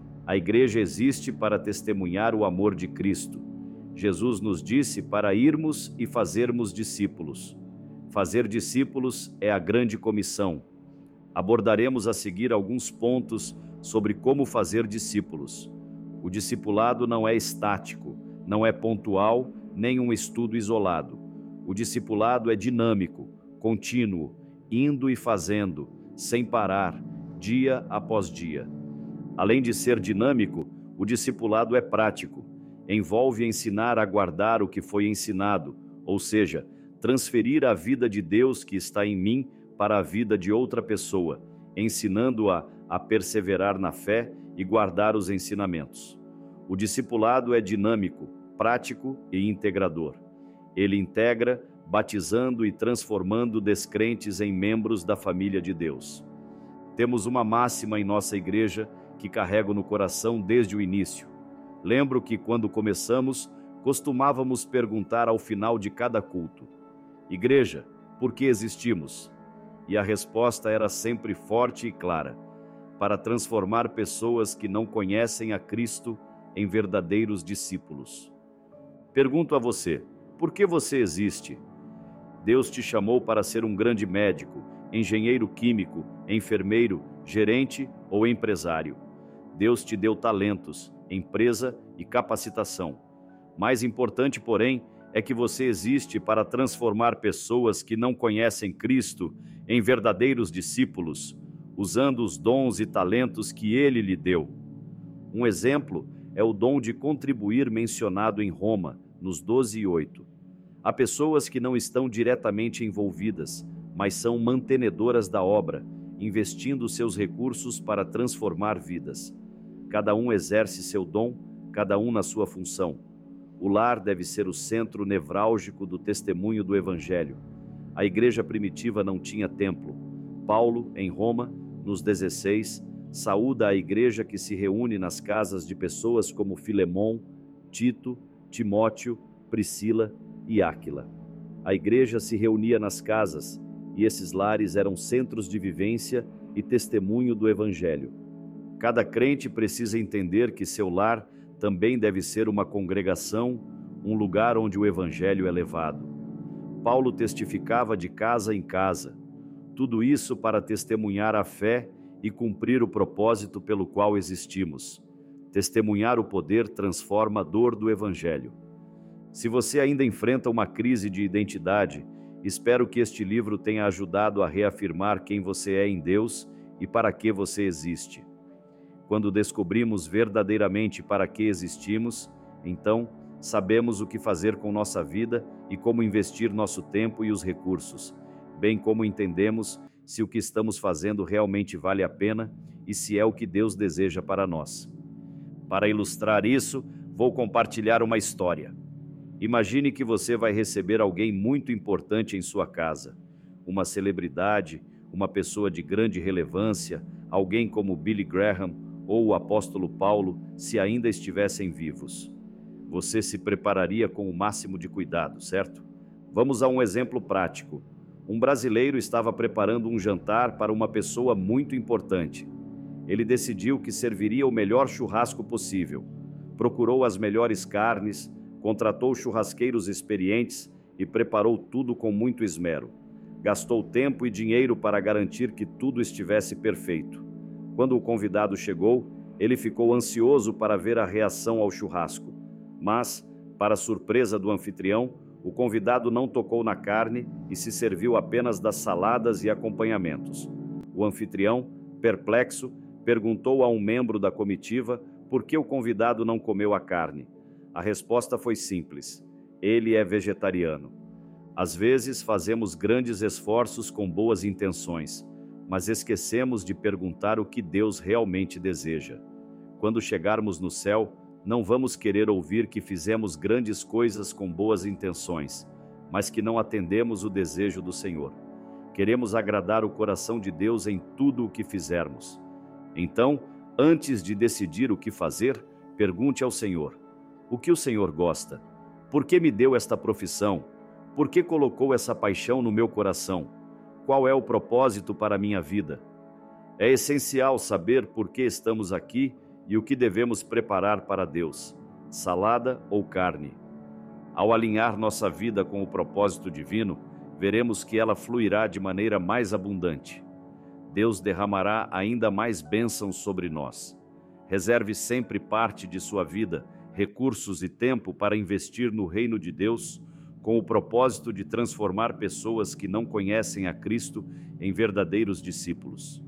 A igreja existe para testemunhar o amor de Cristo. Jesus nos disse para irmos e fazermos discípulos. Fazer discípulos é a grande comissão. Abordaremos a seguir alguns pontos sobre como fazer discípulos. O discipulado não é estático, não é pontual, nem um estudo isolado. O discipulado é dinâmico, contínuo, indo e fazendo, sem parar, dia após dia. Além de ser dinâmico, o discipulado é prático. Envolve ensinar a guardar o que foi ensinado, ou seja, transferir a vida de Deus que está em mim para a vida de outra pessoa, ensinando-a a perseverar na fé e guardar os ensinamentos. O discipulado é dinâmico, prático e integrador. Ele integra, batizando e transformando descrentes em membros da família de Deus. Temos uma máxima em nossa igreja que carrego no coração desde o início. Lembro que quando começamos, costumávamos perguntar ao final de cada culto: igreja, por que existimos? E a resposta era sempre forte e clara: para transformar pessoas que não conhecem a Cristo em verdadeiros discípulos. Pergunto a você: por que você existe? Deus te chamou para ser um grande médico, engenheiro químico, enfermeiro, gerente ou empresário. Deus te deu talentos, empresa e capacitação. Mais importante, porém, é que você existe para transformar pessoas que não conhecem Cristo em verdadeiros discípulos, usando os dons e talentos que Ele lhe deu. Um exemplo é o dom de contribuir mencionado em Roma, nos 12:8. Há pessoas que não estão diretamente envolvidas, mas são mantenedoras da obra, investindo seus recursos para transformar vidas. Cada um exerce seu dom, cada um na sua função. O lar deve ser o centro nevrálgico do testemunho do Evangelho. A igreja primitiva não tinha templo. Paulo, em Roma, nos 16, saúda a igreja que se reúne nas casas de pessoas como Filemon, Tito, Timóteo, Priscila e Áquila. A igreja se reunia nas casas e esses lares eram centros de vivência e testemunho do Evangelho. Cada crente precisa entender que seu lar também deve ser uma congregação, um lugar onde o Evangelho é levado. Paulo testificava de casa em casa, tudo isso para testemunhar a fé e cumprir o propósito pelo qual existimos. Testemunhar o poder transformador do Evangelho. Se você ainda enfrenta uma crise de identidade, espero que este livro tenha ajudado a reafirmar quem você é em Deus e para que você existe. Quando descobrimos verdadeiramente para que existimos, então sabemos o que fazer com nossa vida e como investir nosso tempo e os recursos, bem como entendemos se o que estamos fazendo realmente vale a pena e se é o que Deus deseja para nós. Para ilustrar isso, vou compartilhar uma história. Imagine que você vai receber alguém muito importante em sua casa, uma celebridade, uma pessoa de grande relevância, alguém como Billy Graham ou o apóstolo Paulo, se ainda estivessem vivos. Você se prepararia com o máximo de cuidado, certo? Vamos a um exemplo prático. Um brasileiro estava preparando um jantar para uma pessoa muito importante. Ele decidiu que serviria o melhor churrasco possível. Procurou as melhores carnes, contratou churrasqueiros experientes e preparou tudo com muito esmero. Gastou tempo e dinheiro para garantir que tudo estivesse perfeito. Quando o convidado chegou, ele ficou ansioso para ver a reação ao churrasco. Mas, para surpresa do anfitrião, o convidado não tocou na carne e se serviu apenas das saladas e acompanhamentos. O anfitrião, perplexo, perguntou a um membro da comitiva por que o convidado não comeu a carne. A resposta foi simples: ele é vegetariano. Às vezes fazemos grandes esforços com boas intenções, mas esquecemos de perguntar o que Deus realmente deseja. Quando chegarmos no céu, não vamos querer ouvir que fizemos grandes coisas com boas intenções, mas que não atendemos o desejo do Senhor. Queremos agradar o coração de Deus em tudo o que fizermos. Então, antes de decidir o que fazer, pergunte ao Senhor: o que o Senhor gosta? Por que me deu esta profissão? Por que colocou essa paixão no meu coração? Qual é o propósito para a minha vida? É essencial saber por que estamos aqui e o que devemos preparar para Deus, salada ou carne. Ao alinhar nossa vida com o propósito divino, veremos que ela fluirá de maneira mais abundante. Deus derramará ainda mais bênçãos sobre nós. Reserve sempre parte de sua vida, recursos e tempo para investir no reino de Deus, com o propósito de transformar pessoas que não conhecem a Cristo em verdadeiros discípulos.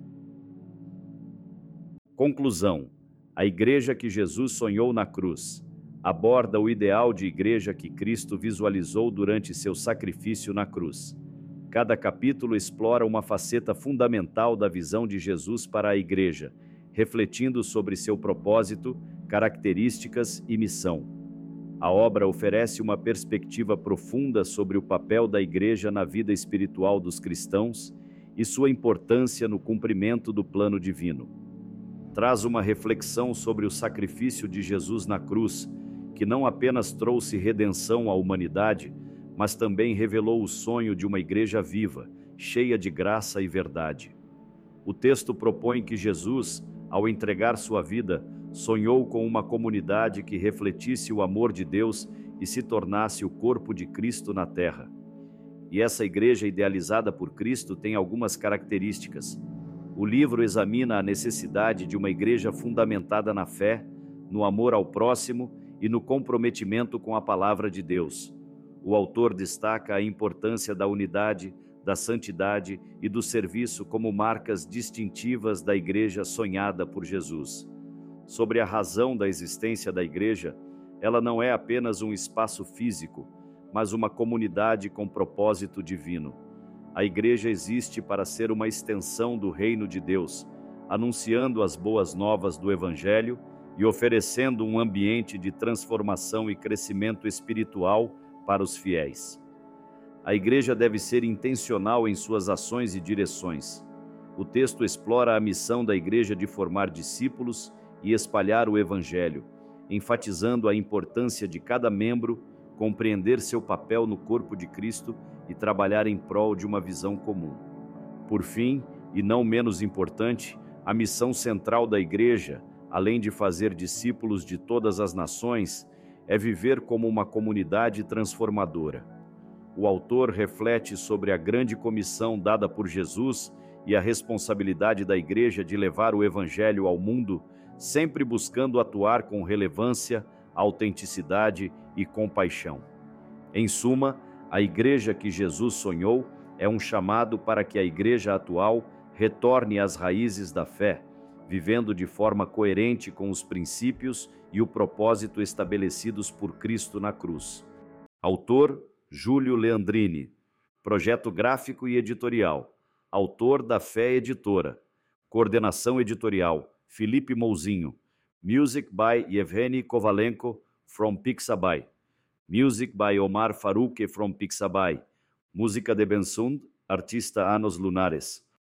Conclusão: a igreja que Jesus sonhou na cruz aborda o ideal de igreja que Cristo visualizou durante seu sacrifício na cruz. Cada capítulo explora uma faceta fundamental da visão de Jesus para a igreja, refletindo sobre seu propósito, características e missão. A obra oferece uma perspectiva profunda sobre o papel da igreja na vida espiritual dos cristãos e sua importância no cumprimento do plano divino. Traz uma reflexão sobre o sacrifício de Jesus na cruz, que não apenas trouxe redenção à humanidade, mas também revelou o sonho de uma igreja viva, cheia de graça e verdade. O texto propõe que Jesus, ao entregar sua vida, sonhou com uma comunidade que refletisse o amor de Deus e se tornasse o corpo de Cristo na terra. E essa igreja idealizada por Cristo tem algumas características. O livro examina a necessidade de uma igreja fundamentada na fé, no amor ao próximo e no comprometimento com a palavra de Deus. O autor destaca a importância da unidade, da santidade e do serviço como marcas distintivas da igreja sonhada por Jesus. Sobre a razão da existência da igreja, ela não é apenas um espaço físico, mas uma comunidade com propósito divino. A igreja existe para ser uma extensão do reino de Deus, anunciando as boas novas do Evangelho e oferecendo um ambiente de transformação e crescimento espiritual para os fiéis. A igreja deve ser intencional em suas ações e direções. O texto explora a missão da igreja de formar discípulos e espalhar o Evangelho, enfatizando a importância de cada membro compreender seu papel no corpo de Cristo e trabalhar em prol de uma visão comum. Por fim, e não menos importante, a missão central da Igreja, além de fazer discípulos de todas as nações, é viver como uma comunidade transformadora. O autor reflete sobre a grande comissão dada por Jesus e a responsabilidade da Igreja de levar o Evangelho ao mundo, sempre buscando atuar com relevância, autenticidade e compaixão. Em suma, a Igreja que Jesus sonhou é um chamado para que a Igreja atual retorne às raízes da fé, vivendo de forma coerente com os princípios e o propósito estabelecidos por Cristo na cruz. Autor, Júlio Leandrini. Projeto gráfico e editorial. Autor da Fé Editora. Coordenação editorial, Felipe Mouzinho. Music by Yevgeny Kovalenko from Pixabay. Music by Omar Faruque from Pixabay. Música de Bensund, artista Anos Lunares.